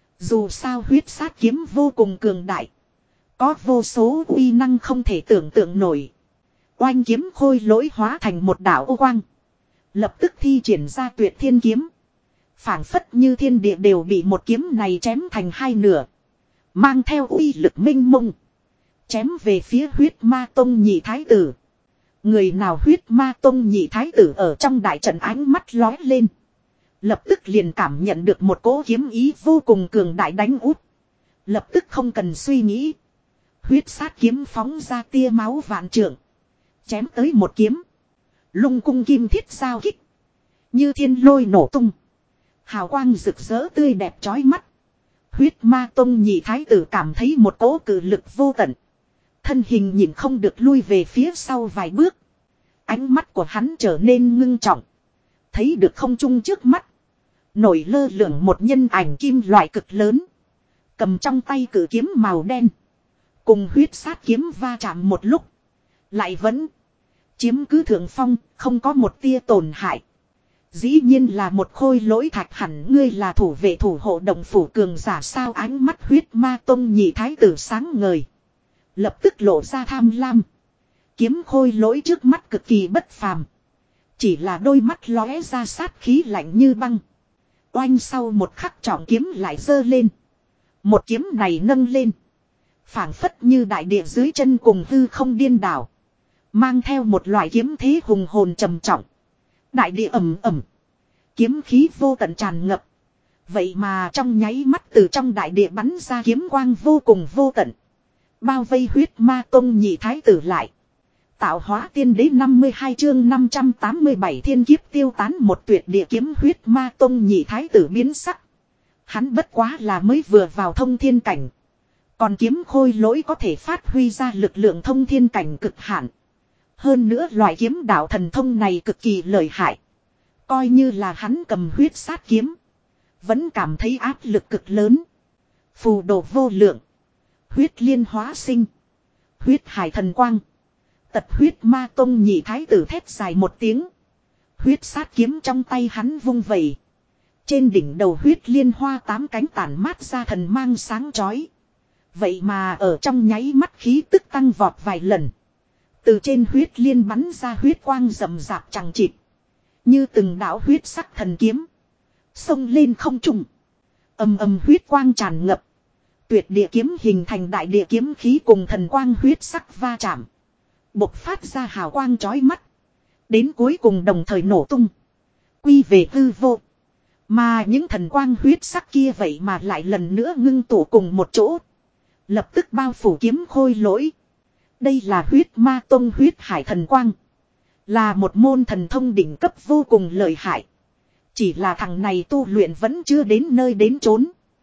Dù sao huyết sát kiếm vô cùng cường đại, có vô số uy năng không thể tưởng tượng nổi. Oanh, kiếm khôi lỗi hóa thành một đạo ô quang, lập tức thi triển ra tuyệt thiên kiếm. Phảng phất như thiên địa đều bị một kiếm này chém thành hai nửa, mang theo uy lực minh mông, chém về phía huyết ma tông nhị thái tử. Người nào huyết ma tông nhị thái tử ở trong đại trận ánh mắt lóe lên, lập tức liền cảm nhận được một cỗ kiếm ý vô cùng cường đại đánh úp. Lập tức không cần suy nghĩ, huyết sát kiếm phóng ra tia máu vạn trượng, chém tới một kiếm. Lung cung kim thiết giao kích, như thiên lôi nổ tung, hào quang rực rỡ tươi đẹp chói mắt. Huyết ma tông nhị thái tử cảm thấy một cỗ cự lực vô tận, thân hình nhìn không được lui về phía sau vài bước. Ánh mắt của hắn trở nên ngưng trọng, thấy được không trung trước mắt nổi lơ lửng một nhân ảnh kim loại cực lớn, cầm trong tay cự kiếm màu đen, cùng huyết sát kiếm va chạm một lúc, lại vẫn chiếm cứ thượng phong, không có một tia tổn hại. Dĩ nhiên là một khôi lỗi thạch, hẳn ngươi là thủ vệ thủ hộ động phủ cường giả sao? Ánh mắt huyết ma tông nhị thái tử sáng ngời, Lập tức lộ ra tham lam. Kiếm khôi lỗi trước mắt cực kỳ bất phàm. Chỉ là đôi mắt lóe ra sát khí lạnh như băng. Oanh sau một khắc trọng kiếm lại giơ lên. Một kiếm này nâng lên. Phảng phất như đại địa dưới chân cùng hư không điên đảo. Mang theo một loại kiếm thế hùng hồn trầm trọng. Đại địa ầm ầm. Kiếm khí vô tận tràn ngập. Vậy mà trong nháy mắt từ trong đại địa bắn ra kiếm quang vô cùng vô tận. Bao vây huyết ma tông nhị thái tử lại. Tạo hóa tiên đế 52 chương 587 thiên kiếp tiêu tán một tuyệt địa kiếm huyết ma tông nhị thái tử biến sắc. Hắn bất quá là mới vừa vào thông thiên cảnh. Còn kiếm khôi lỗi có thể phát huy ra lực lượng thông thiên cảnh cực hạn. Hơn nữa loại kiếm đạo thần thông này cực kỳ lợi hại. Coi như là hắn cầm huyết sát kiếm. Vẫn cảm thấy áp lực cực lớn. Phù đồ vô lượng. Huyết liên hóa sinh. Huyết hải thần quang. Tật huyết ma tông nhị thái tử thét dài một tiếng. Huyết sát kiếm trong tay hắn vung vẩy. Trên đỉnh đầu huyết liên hoa 8 cánh tản mát ra thần mang sáng chói. Vậy mà ở trong nháy mắt khí tức tăng vọt vài lần. Từ trên huyết liên bắn ra huyết quang rầm rạp chẳng chịt. Như từng đạo huyết sắc thần kiếm. Xông lên không trung. Ầm ầm huyết quang tràn ngập. Tuyệt địa kiếm hình thành đại địa kiếm khí cùng thần quang huyết sắc va chạm. Bộc phát ra hào quang chói mắt. Đến cuối cùng đồng thời nổ tung. Quy về hư vô. Mà những thần quang huyết sắc kia vậy mà lại lần nữa ngưng tụ cùng một chỗ. Lập tức bao phủ kiếm khôi lỗi. Đây là huyết ma tông huyết hải thần quang. Là một môn thần thông đỉnh cấp vô cùng lợi hại. Chỉ là thằng này tu luyện vẫn chưa đến nơi đến chốn.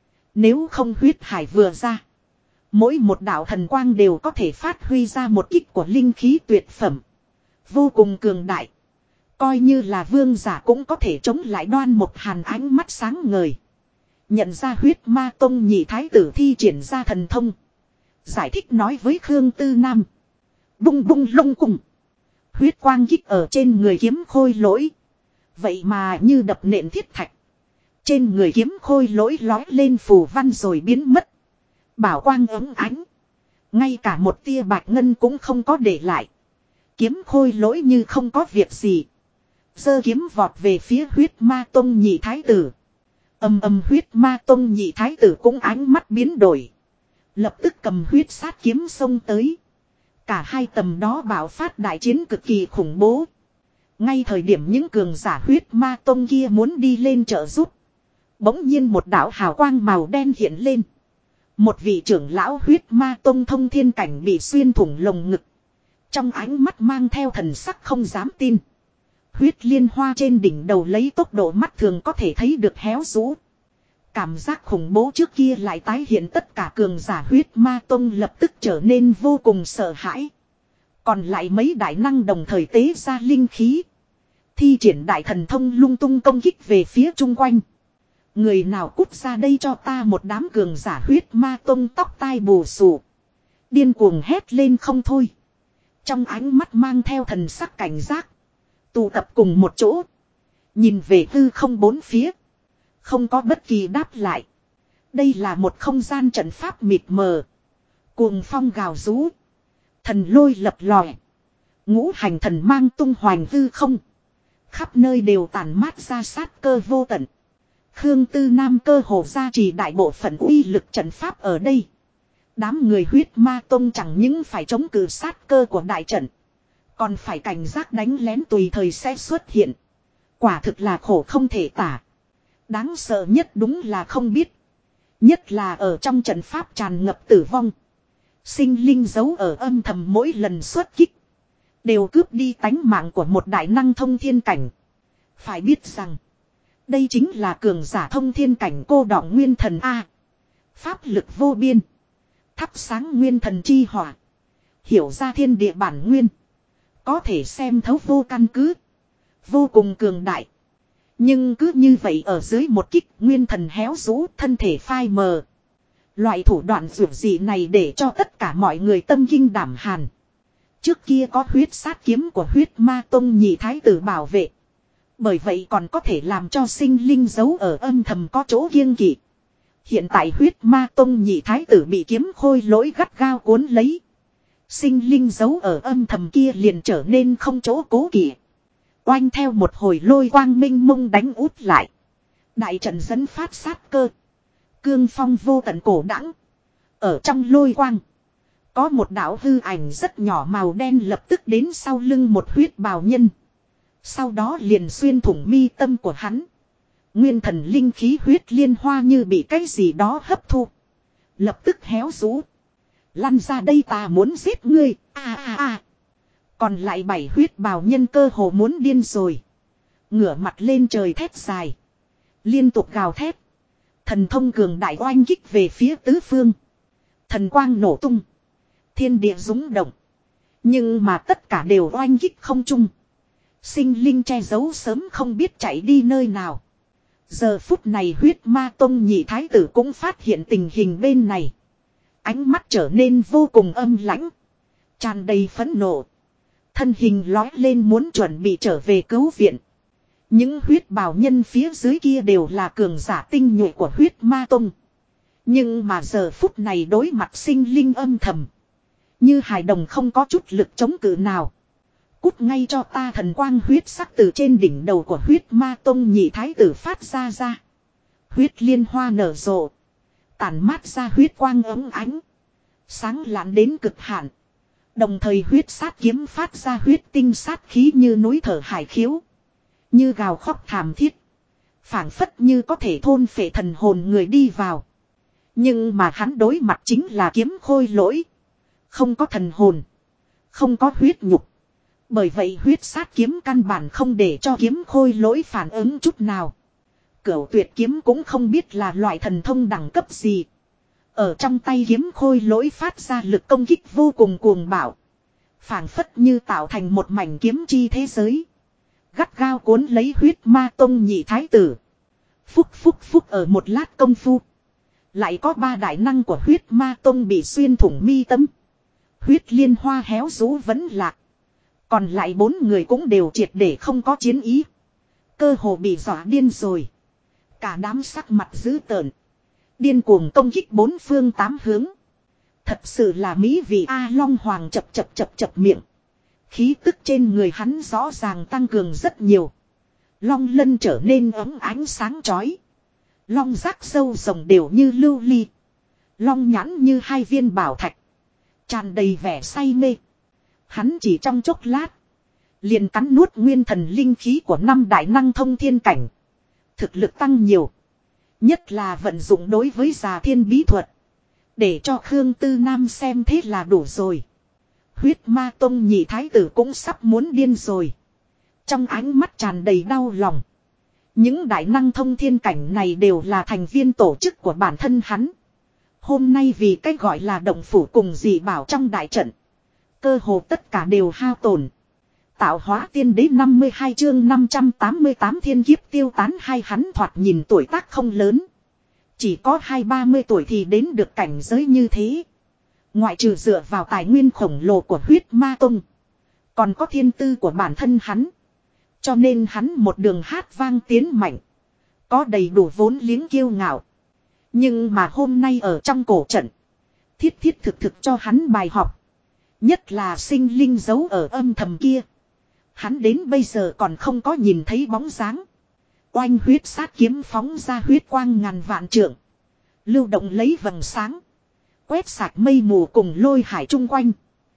Nếu không huyết hải vừa ra. Mỗi một đạo thần quang đều có thể phát huy ra một kích của linh khí tuyệt phẩm. Vô cùng cường đại. Coi như là vương giả cũng có thể chống lại Đoan Mộc Hàn ánh mắt sáng ngời. Nhận ra huyết ma tông nhị thái tử thi triển ra thần thông. Giải thích nói với Khương Tư Nam. Bung bung lông cùng. Huyết quang kích ở trên người kiếm khôi lỗi. Vậy mà như đập nện thiết thạch. Trên người kiếm khôi lỗi lói lên phù văn rồi biến mất. Bảo quang ấm ánh. Ngay cả một tia bạch ngân cũng không có để lại. Kiếm khôi lỗi như không có việc gì. Giơ kiếm vọt về phía huyết ma tông nhị thái tử. Ầm ầm huyết ma tông nhị thái tử cũng ánh mắt biến đổi. Lập tức cầm huyết sát kiếm xông tới. Cả hai tầm đó bạo phát đại chiến cực kỳ khủng bố. Ngay thời điểm những cường giả huyết ma tông kia muốn đi lên trợ giúp. Bỗng nhiên một đạo hào quang màu đen hiện lên. Một vị trưởng lão huyết ma tông thông thiên cảnh bị xuyên thủng lồng ngực. Trong ánh mắt mang theo thần sắc không dám tin. Huyết liên hoa trên đỉnh đầu lấy tốc độ mắt thường có thể thấy được héo rũ. Cảm giác khủng bố trước kia lại tái hiện, tất cả cường giả huyết ma tông lập tức trở nên vô cùng sợ hãi. Còn lại mấy đại năng đồng thời tế ra linh khí. Thi triển đại thần thông lung tung công kích về phía chung quanh. Người nào cút ra đây cho ta, một đám cường giả huyết ma tông tóc tai bù xù. Điên cuồng hét lên không thôi. Trong ánh mắt mang theo thần sắc cảnh giác. Tụ tập cùng một chỗ. Nhìn về hư không bốn phía. Không có bất kỳ đáp lại. Đây là một không gian trận pháp mịt mờ. Cuồng phong gào rú. Thần lôi lập lòe. Ngũ hành thần mang tung hoành hư không. Khắp nơi đều tản mát ra sát cơ vô tận. Khương Tư Nam cơ hồ gia trì đại bộ phận uy lực trận pháp ở đây. Đám người huyết ma tông chẳng những phải chống cự sát cơ của đại trận. Còn phải cảnh giác đánh lén tùy thời sẽ xuất hiện. Quả thực là khổ không thể tả. Đáng sợ nhất đúng là không biết. Nhất là ở trong trận pháp tràn ngập tử vong. Sinh linh giấu ở âm thầm mỗi lần xuất kích. Đều cướp đi tánh mạng của một đại năng thông thiên cảnh. Phải biết rằng. Đây chính là cường giả thông thiên cảnh cô đọng nguyên thần A. Pháp lực vô biên. Thắp sáng nguyên thần chi hỏa. Hiểu ra thiên địa bản nguyên. Có thể xem thấu vô căn cứ. Vô cùng cường đại. Nhưng cứ như vậy ở dưới một kích, nguyên thần héo rũ, thân thể phai mờ. Loại thủ đoạn dược dị này để cho tất cả mọi người tâm kinh đảm hàn. Trước kia có huyết sát kiếm của huyết ma tông nhị thái tử bảo vệ. Bởi vậy còn có thể làm cho sinh linh giấu ở âm thầm có chỗ kiêng kỵ. Hiện tại huyết ma tông nhị thái tử bị kiếm khôi lỗi gắt gao cuốn lấy. Sinh linh giấu ở âm thầm kia liền trở nên không chỗ cố kỵ. Oanh theo một hồi lôi quang minh mông đánh út lại. Đại trận dẫn phát sát cơ. Cương phong vô tận cổ đẳng. Ở trong lôi quang. Có một đạo hư ảnh rất nhỏ màu đen lập tức đến sau lưng một huyết bào nhân. Sau đó liền xuyên thủng mi tâm của hắn. Nguyên thần linh khí huyết liên hoa như bị cái gì đó hấp thu. Lập tức héo rũ. Lăn ra đây ta muốn giết ngươi. Còn lại 7 huyết bào nhân cơ hồ muốn điên rồi. Ngửa mặt lên trời thét dài. Liên tục gào thét. Thần thông cường đại oanh kích về phía tứ phương. Thần quang nổ tung. Thiên địa rúng động. Nhưng mà tất cả đều oanh kích không chung. Sinh linh che giấu sớm không biết chạy đi nơi nào. Giờ phút này huyết ma tông nhị thái tử cũng phát hiện tình hình bên này. Ánh mắt trở nên vô cùng âm lãnh. Tràn đầy phẫn nộ. Thân hình lói lên muốn chuẩn bị trở về cứu viện. Những huyết bào nhân phía dưới kia đều là cường giả tinh nhuệ của huyết ma tông. Nhưng mà giờ phút này đối mặt sinh linh âm thầm. Như hài đồng không có chút lực chống cự nào. Cút ngay cho ta thần quang huyết sắc từ trên đỉnh đầu của huyết ma tông nhị thái tử phát ra. Huyết liên hoa nở rộ. Tản mát ra huyết quang ấm ánh. Sáng lạn đến cực hạn. Đồng thời huyết sát kiếm phát ra huyết tinh sát khí như núi thở hải khiếu. Như gào khóc thảm thiết. Phảng phất như có thể thôn phệ thần hồn người đi vào. Nhưng mà hắn đối mặt chính là kiếm khôi lỗi. Không có thần hồn. Không có huyết nhục. Bởi vậy huyết sát kiếm căn bản không để cho kiếm khôi lỗi phản ứng chút nào. Cửu tuyệt kiếm cũng không biết là loại thần thông đẳng cấp gì. Ở trong tay kiếm khôi lỗi phát ra lực công kích vô cùng cuồng bạo. Phảng phất như tạo thành một mảnh kiếm chi thế giới. Gắt gao cuốn lấy huyết ma tông nhị thái tử. Phúc ở một lát công phu. Lại có 3 đại năng của huyết ma tông bị xuyên thủng mi tâm. Huyết liên hoa héo rũ vẫn lạc. Còn lại 4 người cũng đều triệt để không có chiến ý. Cơ hồ bị dọa điên rồi. Cả đám sắc mặt dữ tợn. Điên cuồng công kích 4 phương 8 hướng. Thật sự là mỹ vị A Long Hoàng chập miệng. Khí tức trên người hắn rõ ràng tăng cường rất nhiều. Long lân trở nên ấm ánh sáng chói. Long rác sâu rồng đều như lưu ly. Long nhãn như 2 viên bảo thạch. Tràn đầy vẻ say mê. Hắn chỉ trong chốc lát. Liền cắn nuốt nguyên thần linh khí của 5 đại năng thông thiên cảnh. Thực lực tăng nhiều. Nhất là vận dụng đối với già thiên bí thuật. Để cho Khương Tư Nam xem thế là đủ rồi. Huyết ma tông nhị thái tử cũng sắp muốn điên rồi. Trong ánh mắt tràn đầy đau lòng. Những đại năng thông thiên cảnh này đều là thành viên tổ chức của bản thân hắn. Hôm nay vì cách gọi là động phủ cùng dị bảo trong đại trận. Cơ hồ tất cả đều hao tổn. Tạo hóa tiên đế 52 chương 588 thiên kiếp tiêu tán hay hắn thoạt nhìn tuổi tác không lớn. Chỉ có 20-30 tuổi thì đến được cảnh giới như thế. Ngoại trừ dựa vào tài nguyên khổng lồ của huyết ma tông. Còn có thiên tư của bản thân hắn. Cho nên hắn một đường hát vang tiến mạnh. Có đầy đủ vốn liếng kiêu ngạo. Nhưng mà hôm nay ở trong cổ trận. Thiết thực cho hắn bài học. Nhất là sinh linh giấu ở âm thầm kia. Hắn đến bây giờ còn không có nhìn thấy bóng dáng. Oanh huyết sát kiếm phóng ra huyết quang ngàn vạn trượng. Lưu động lấy vầng sáng. Quét sạch mây mù cùng lôi hải chung quanh.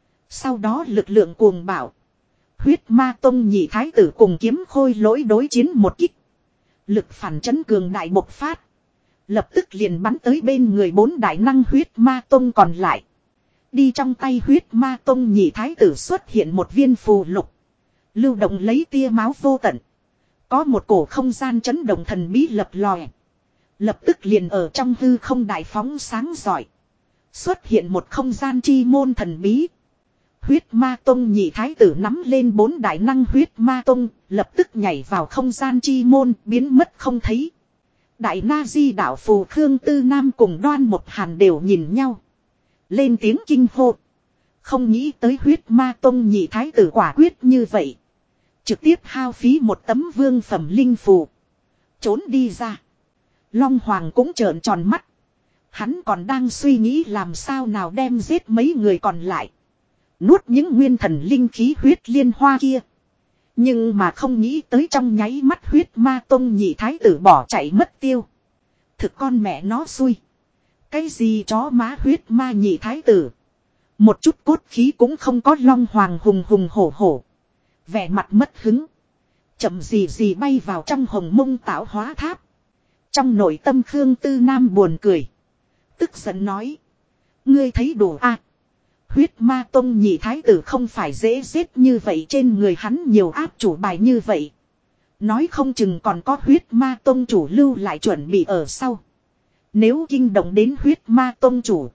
Sau đó lực lượng cuồng bạo. Huyết ma tông nhị thái tử cùng kiếm khôi lỗi đối chiến một kích. Lực phản chấn cường đại bộc phát. Lập tức liền bắn tới bên người 4 đại năng huyết ma tông còn lại. Đi trong tay huyết ma tông nhị thái tử xuất hiện một viên phù lục. Lưu động lấy tia máu vô tận. Có một cổ không gian chấn động thần bí lập lòe. Lập tức liền ở trong hư không đại phóng sáng giỏi. Xuất hiện một không gian chi môn thần bí. Huyết ma tông nhị thái tử nắm lên 4 đại năng huyết ma tông. Lập tức nhảy vào không gian chi môn biến mất không thấy. Đại na di đạo phù Khương Tư Nam cùng Đoan Một Hàn đều nhìn nhau. Lên tiếng kinh hô. Không nghĩ tới huyết ma tông nhị thái tử quả quyết như vậy. Trực tiếp hao phí một tấm vương phẩm linh phù. Trốn đi ra. Long Hoàng cũng trợn tròn mắt. Hắn còn đang suy nghĩ làm sao nào đem giết mấy người còn lại. Nuốt những nguyên thần linh khí huyết liên hoa kia. Nhưng mà không nghĩ tới trong nháy mắt huyết ma tông nhị thái tử bỏ chạy mất tiêu. Thực con mẹ nó xui. Cái gì chó má huyết ma nhị thái tử. Một chút cốt khí cũng không có, long hoàng hùng hùng hổ hổ. Vẻ mặt mất hứng. Chậm gì gì bay vào trong hồng mông tạo hóa tháp. Trong nội tâm Khương Tư Nam buồn cười. Tức giận nói. Ngươi thấy đủ à. Huyết ma tông nhị thái tử không phải dễ giết như vậy, trên người hắn nhiều áp chủ bài như vậy. Nói không chừng còn có huyết ma tông chủ lưu lại chuẩn bị ở sau. Nếu kinh động đến huyết ma tông chủ,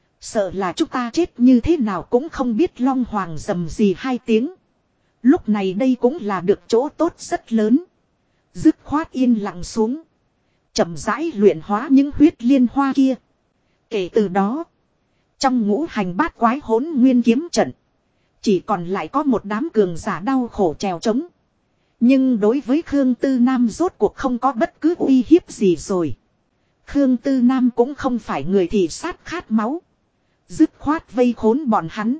sợ là chúng ta chết như thế nào cũng không biết. Long hoàng rầm gì hai tiếng. Lúc này đây cũng là được chỗ tốt rất lớn. Dứt khoát yên lặng xuống. Chậm rãi luyện hóa những huyết liên hoa kia. Kể từ đó, trong ngũ hành bát quái hỗn nguyên kiếm trận, chỉ còn lại có một đám cường giả đau khổ trèo trống. Nhưng đối với Khương Tư Nam rốt cuộc không có bất cứ uy hiếp gì rồi. Khương Tư Nam cũng không phải người thị sát khát máu. Dứt khoát vây khốn bọn hắn.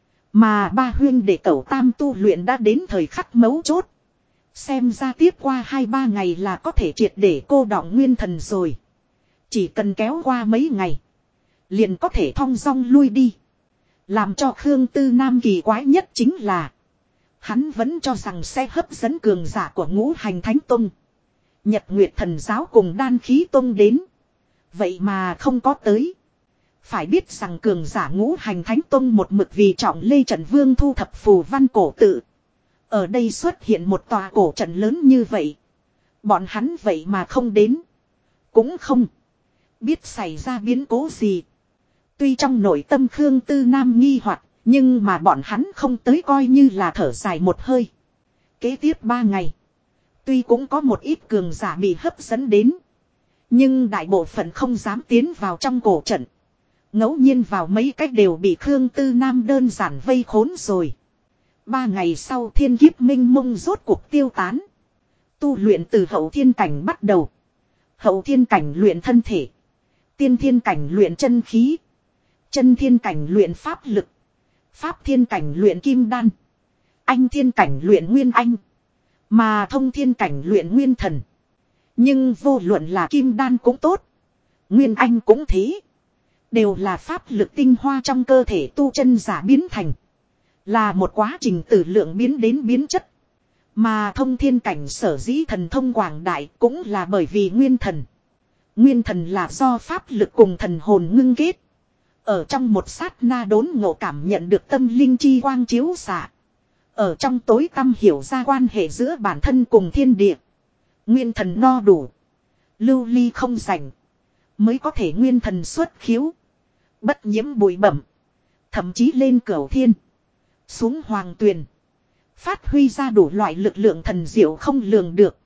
Mà ba huyên đệ cẩu tam tu luyện đã đến thời khắc mấu chốt. Xem ra tiếp qua 2-3 ngày là có thể triệt để cô đọng nguyên thần rồi. Chỉ cần kéo qua mấy ngày, liền có thể thong dong lui đi. Làm cho Khương Tư Nam kỳ quái nhất chính là, hắn vẫn cho rằng sẽ hấp dẫn cường giả của ngũ hành thánh tông, Nhật Nguyệt thần giáo cùng đan khí tông đến. Vậy mà không có tới. Phải biết rằng cường giả ngũ hành thánh tông một mực vì trọng Lê Trận Vương thu thập phù văn cổ tự. Ở đây xuất hiện một tòa cổ trận lớn như vậy. Bọn hắn vậy mà không đến. Cũng không biết xảy ra biến cố gì. Tuy trong nội tâm Khương Tư Nam nghi hoặc, nhưng mà bọn hắn không tới coi như là thở dài một hơi. Kế tiếp 3 ngày, tuy cũng có một ít cường giả bị hấp dẫn đến, nhưng đại bộ phận không dám tiến vào trong cổ trận. Ngẫu nhiên vào mấy cách đều bị Khương Tư Nam đơn giản vây khốn rồi. 3 ngày sau thiên kiếp minh mông rốt cuộc tiêu tán. Tu luyện từ hậu thiên cảnh bắt đầu. Hậu thiên cảnh luyện thân thể. Tiên thiên cảnh luyện chân khí. Chân thiên cảnh luyện pháp lực. Pháp thiên cảnh luyện kim đan. Anh thiên cảnh luyện nguyên anh. Mà thông thiên cảnh luyện nguyên thần. Nhưng vô luận là kim đan cũng tốt, nguyên anh cũng thế, đều là pháp lực tinh hoa trong cơ thể tu chân giả biến thành. Là một quá trình từ lượng biến đến biến chất. Mà thông thiên cảnh sở dĩ thần thông quảng đại cũng là bởi vì nguyên thần. Nguyên thần là do pháp lực cùng thần hồn ngưng kết. Ở trong một sát na đốn ngộ cảm nhận được tâm linh chi quang chiếu xạ. Ở trong tối tâm hiểu ra quan hệ giữa bản thân cùng thiên địa. Nguyên thần no đủ, lưu ly không rảnh, mới có thể nguyên thần xuất khiếu. Bất nhiễm bụi bẩm. Thậm chí lên cửu thiên, xuống hoàng tuyền, phát huy ra đủ loại lực lượng thần diệu không lường được.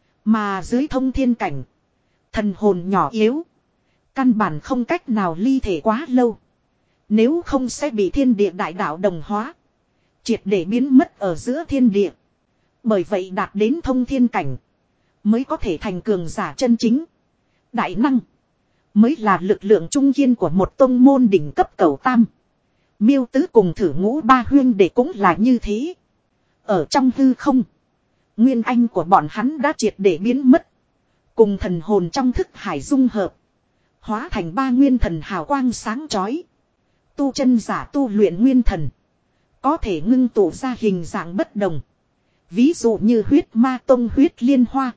Mà dưới thông thiên cảnh, thần hồn nhỏ yếu, căn bản không cách nào ly thể quá lâu. Nếu không sẽ bị thiên địa đại đạo đồng hóa, triệt để biến mất ở giữa thiên địa. Bởi vậy đạt đến thông thiên cảnh, mới có thể thành cường giả chân chính. Đại năng mới là lực lượng trung kiên của một tông môn đỉnh cấp cửu tam. Miêu tứ cùng thử ngũ ba huyên đệ cũng là như thế. Ở trong hư không, nguyên anh của bọn hắn đã triệt để biến mất, cùng thần hồn trong thức hải dung hợp, hóa thành ba nguyên thần hào quang sáng chói. Tu chân giả tu luyện nguyên thần, có thể ngưng tụ ra hình dạng bất đồng. Ví dụ như huyết ma tông huyết liên hoa,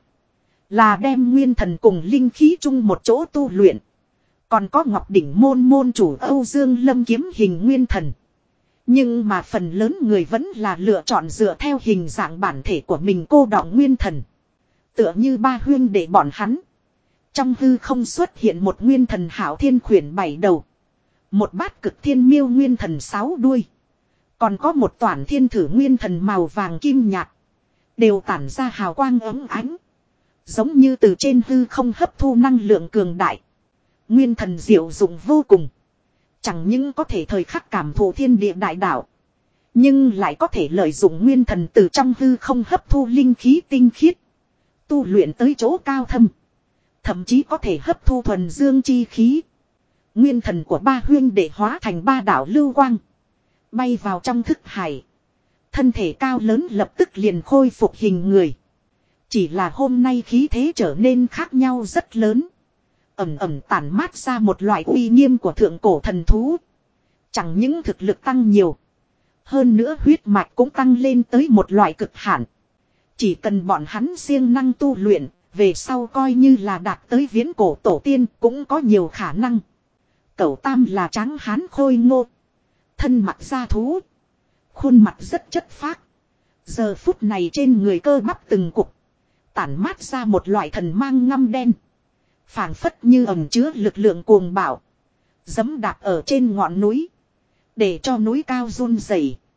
là đem nguyên thần cùng linh khí chung một chỗ tu luyện. Còn có Ngọc Đỉnh môn môn chủ Âu Dương Lâm kiếm hình nguyên thần. Nhưng mà phần lớn người vẫn là lựa chọn dựa theo hình dạng bản thể của mình cô đọng nguyên thần. Tựa như ba huyên đệ bọn hắn. Trong hư không xuất hiện một nguyên thần hảo thiên khuyển 7 đầu. Một bát cực thiên miêu nguyên thần 6 đuôi. Còn có một toản thiên thử nguyên thần màu vàng kim nhạt. Đều tản ra hào quang ấm ánh. Giống như từ trên hư không hấp thu năng lượng cường đại. Nguyên thần diệu dụng vô cùng. Chẳng những có thể thời khắc cảm thụ thiên địa đại đạo, nhưng lại có thể lợi dụng nguyên thần từ trong hư không hấp thu linh khí tinh khiết. Tu luyện tới chỗ cao thâm. Thậm chí có thể hấp thu thuần dương chi khí. Nguyên thần của ba huyên đệ hóa thành ba đạo lưu quang. Bay vào trong thức hải. Thân thể cao lớn lập tức liền khôi phục hình người. Chỉ là hôm nay khí thế trở nên khác nhau rất lớn. Ẩm ẩm tản mát ra một loại uy nghiêm của thượng cổ thần thú. Chẳng những thực lực tăng nhiều. Hơn nữa huyết mạch cũng tăng lên tới một loại cực hạn. Chỉ cần bọn hắn siêng năng tu luyện, về sau coi như là đạt tới viễn cổ tổ tiên cũng có nhiều khả năng. Cẩu Tam là tráng hán khôi ngô. Thân mặc da thú. Khuôn mặt rất chất phác. Giờ phút này trên người cơ bắp từng cục. Tản mát ra một loại thần mang ngăm đen. Phảng phất như ẩn chứa lực lượng cuồng bạo. Giẫm đạp ở trên ngọn núi. Để cho núi cao run rẩy.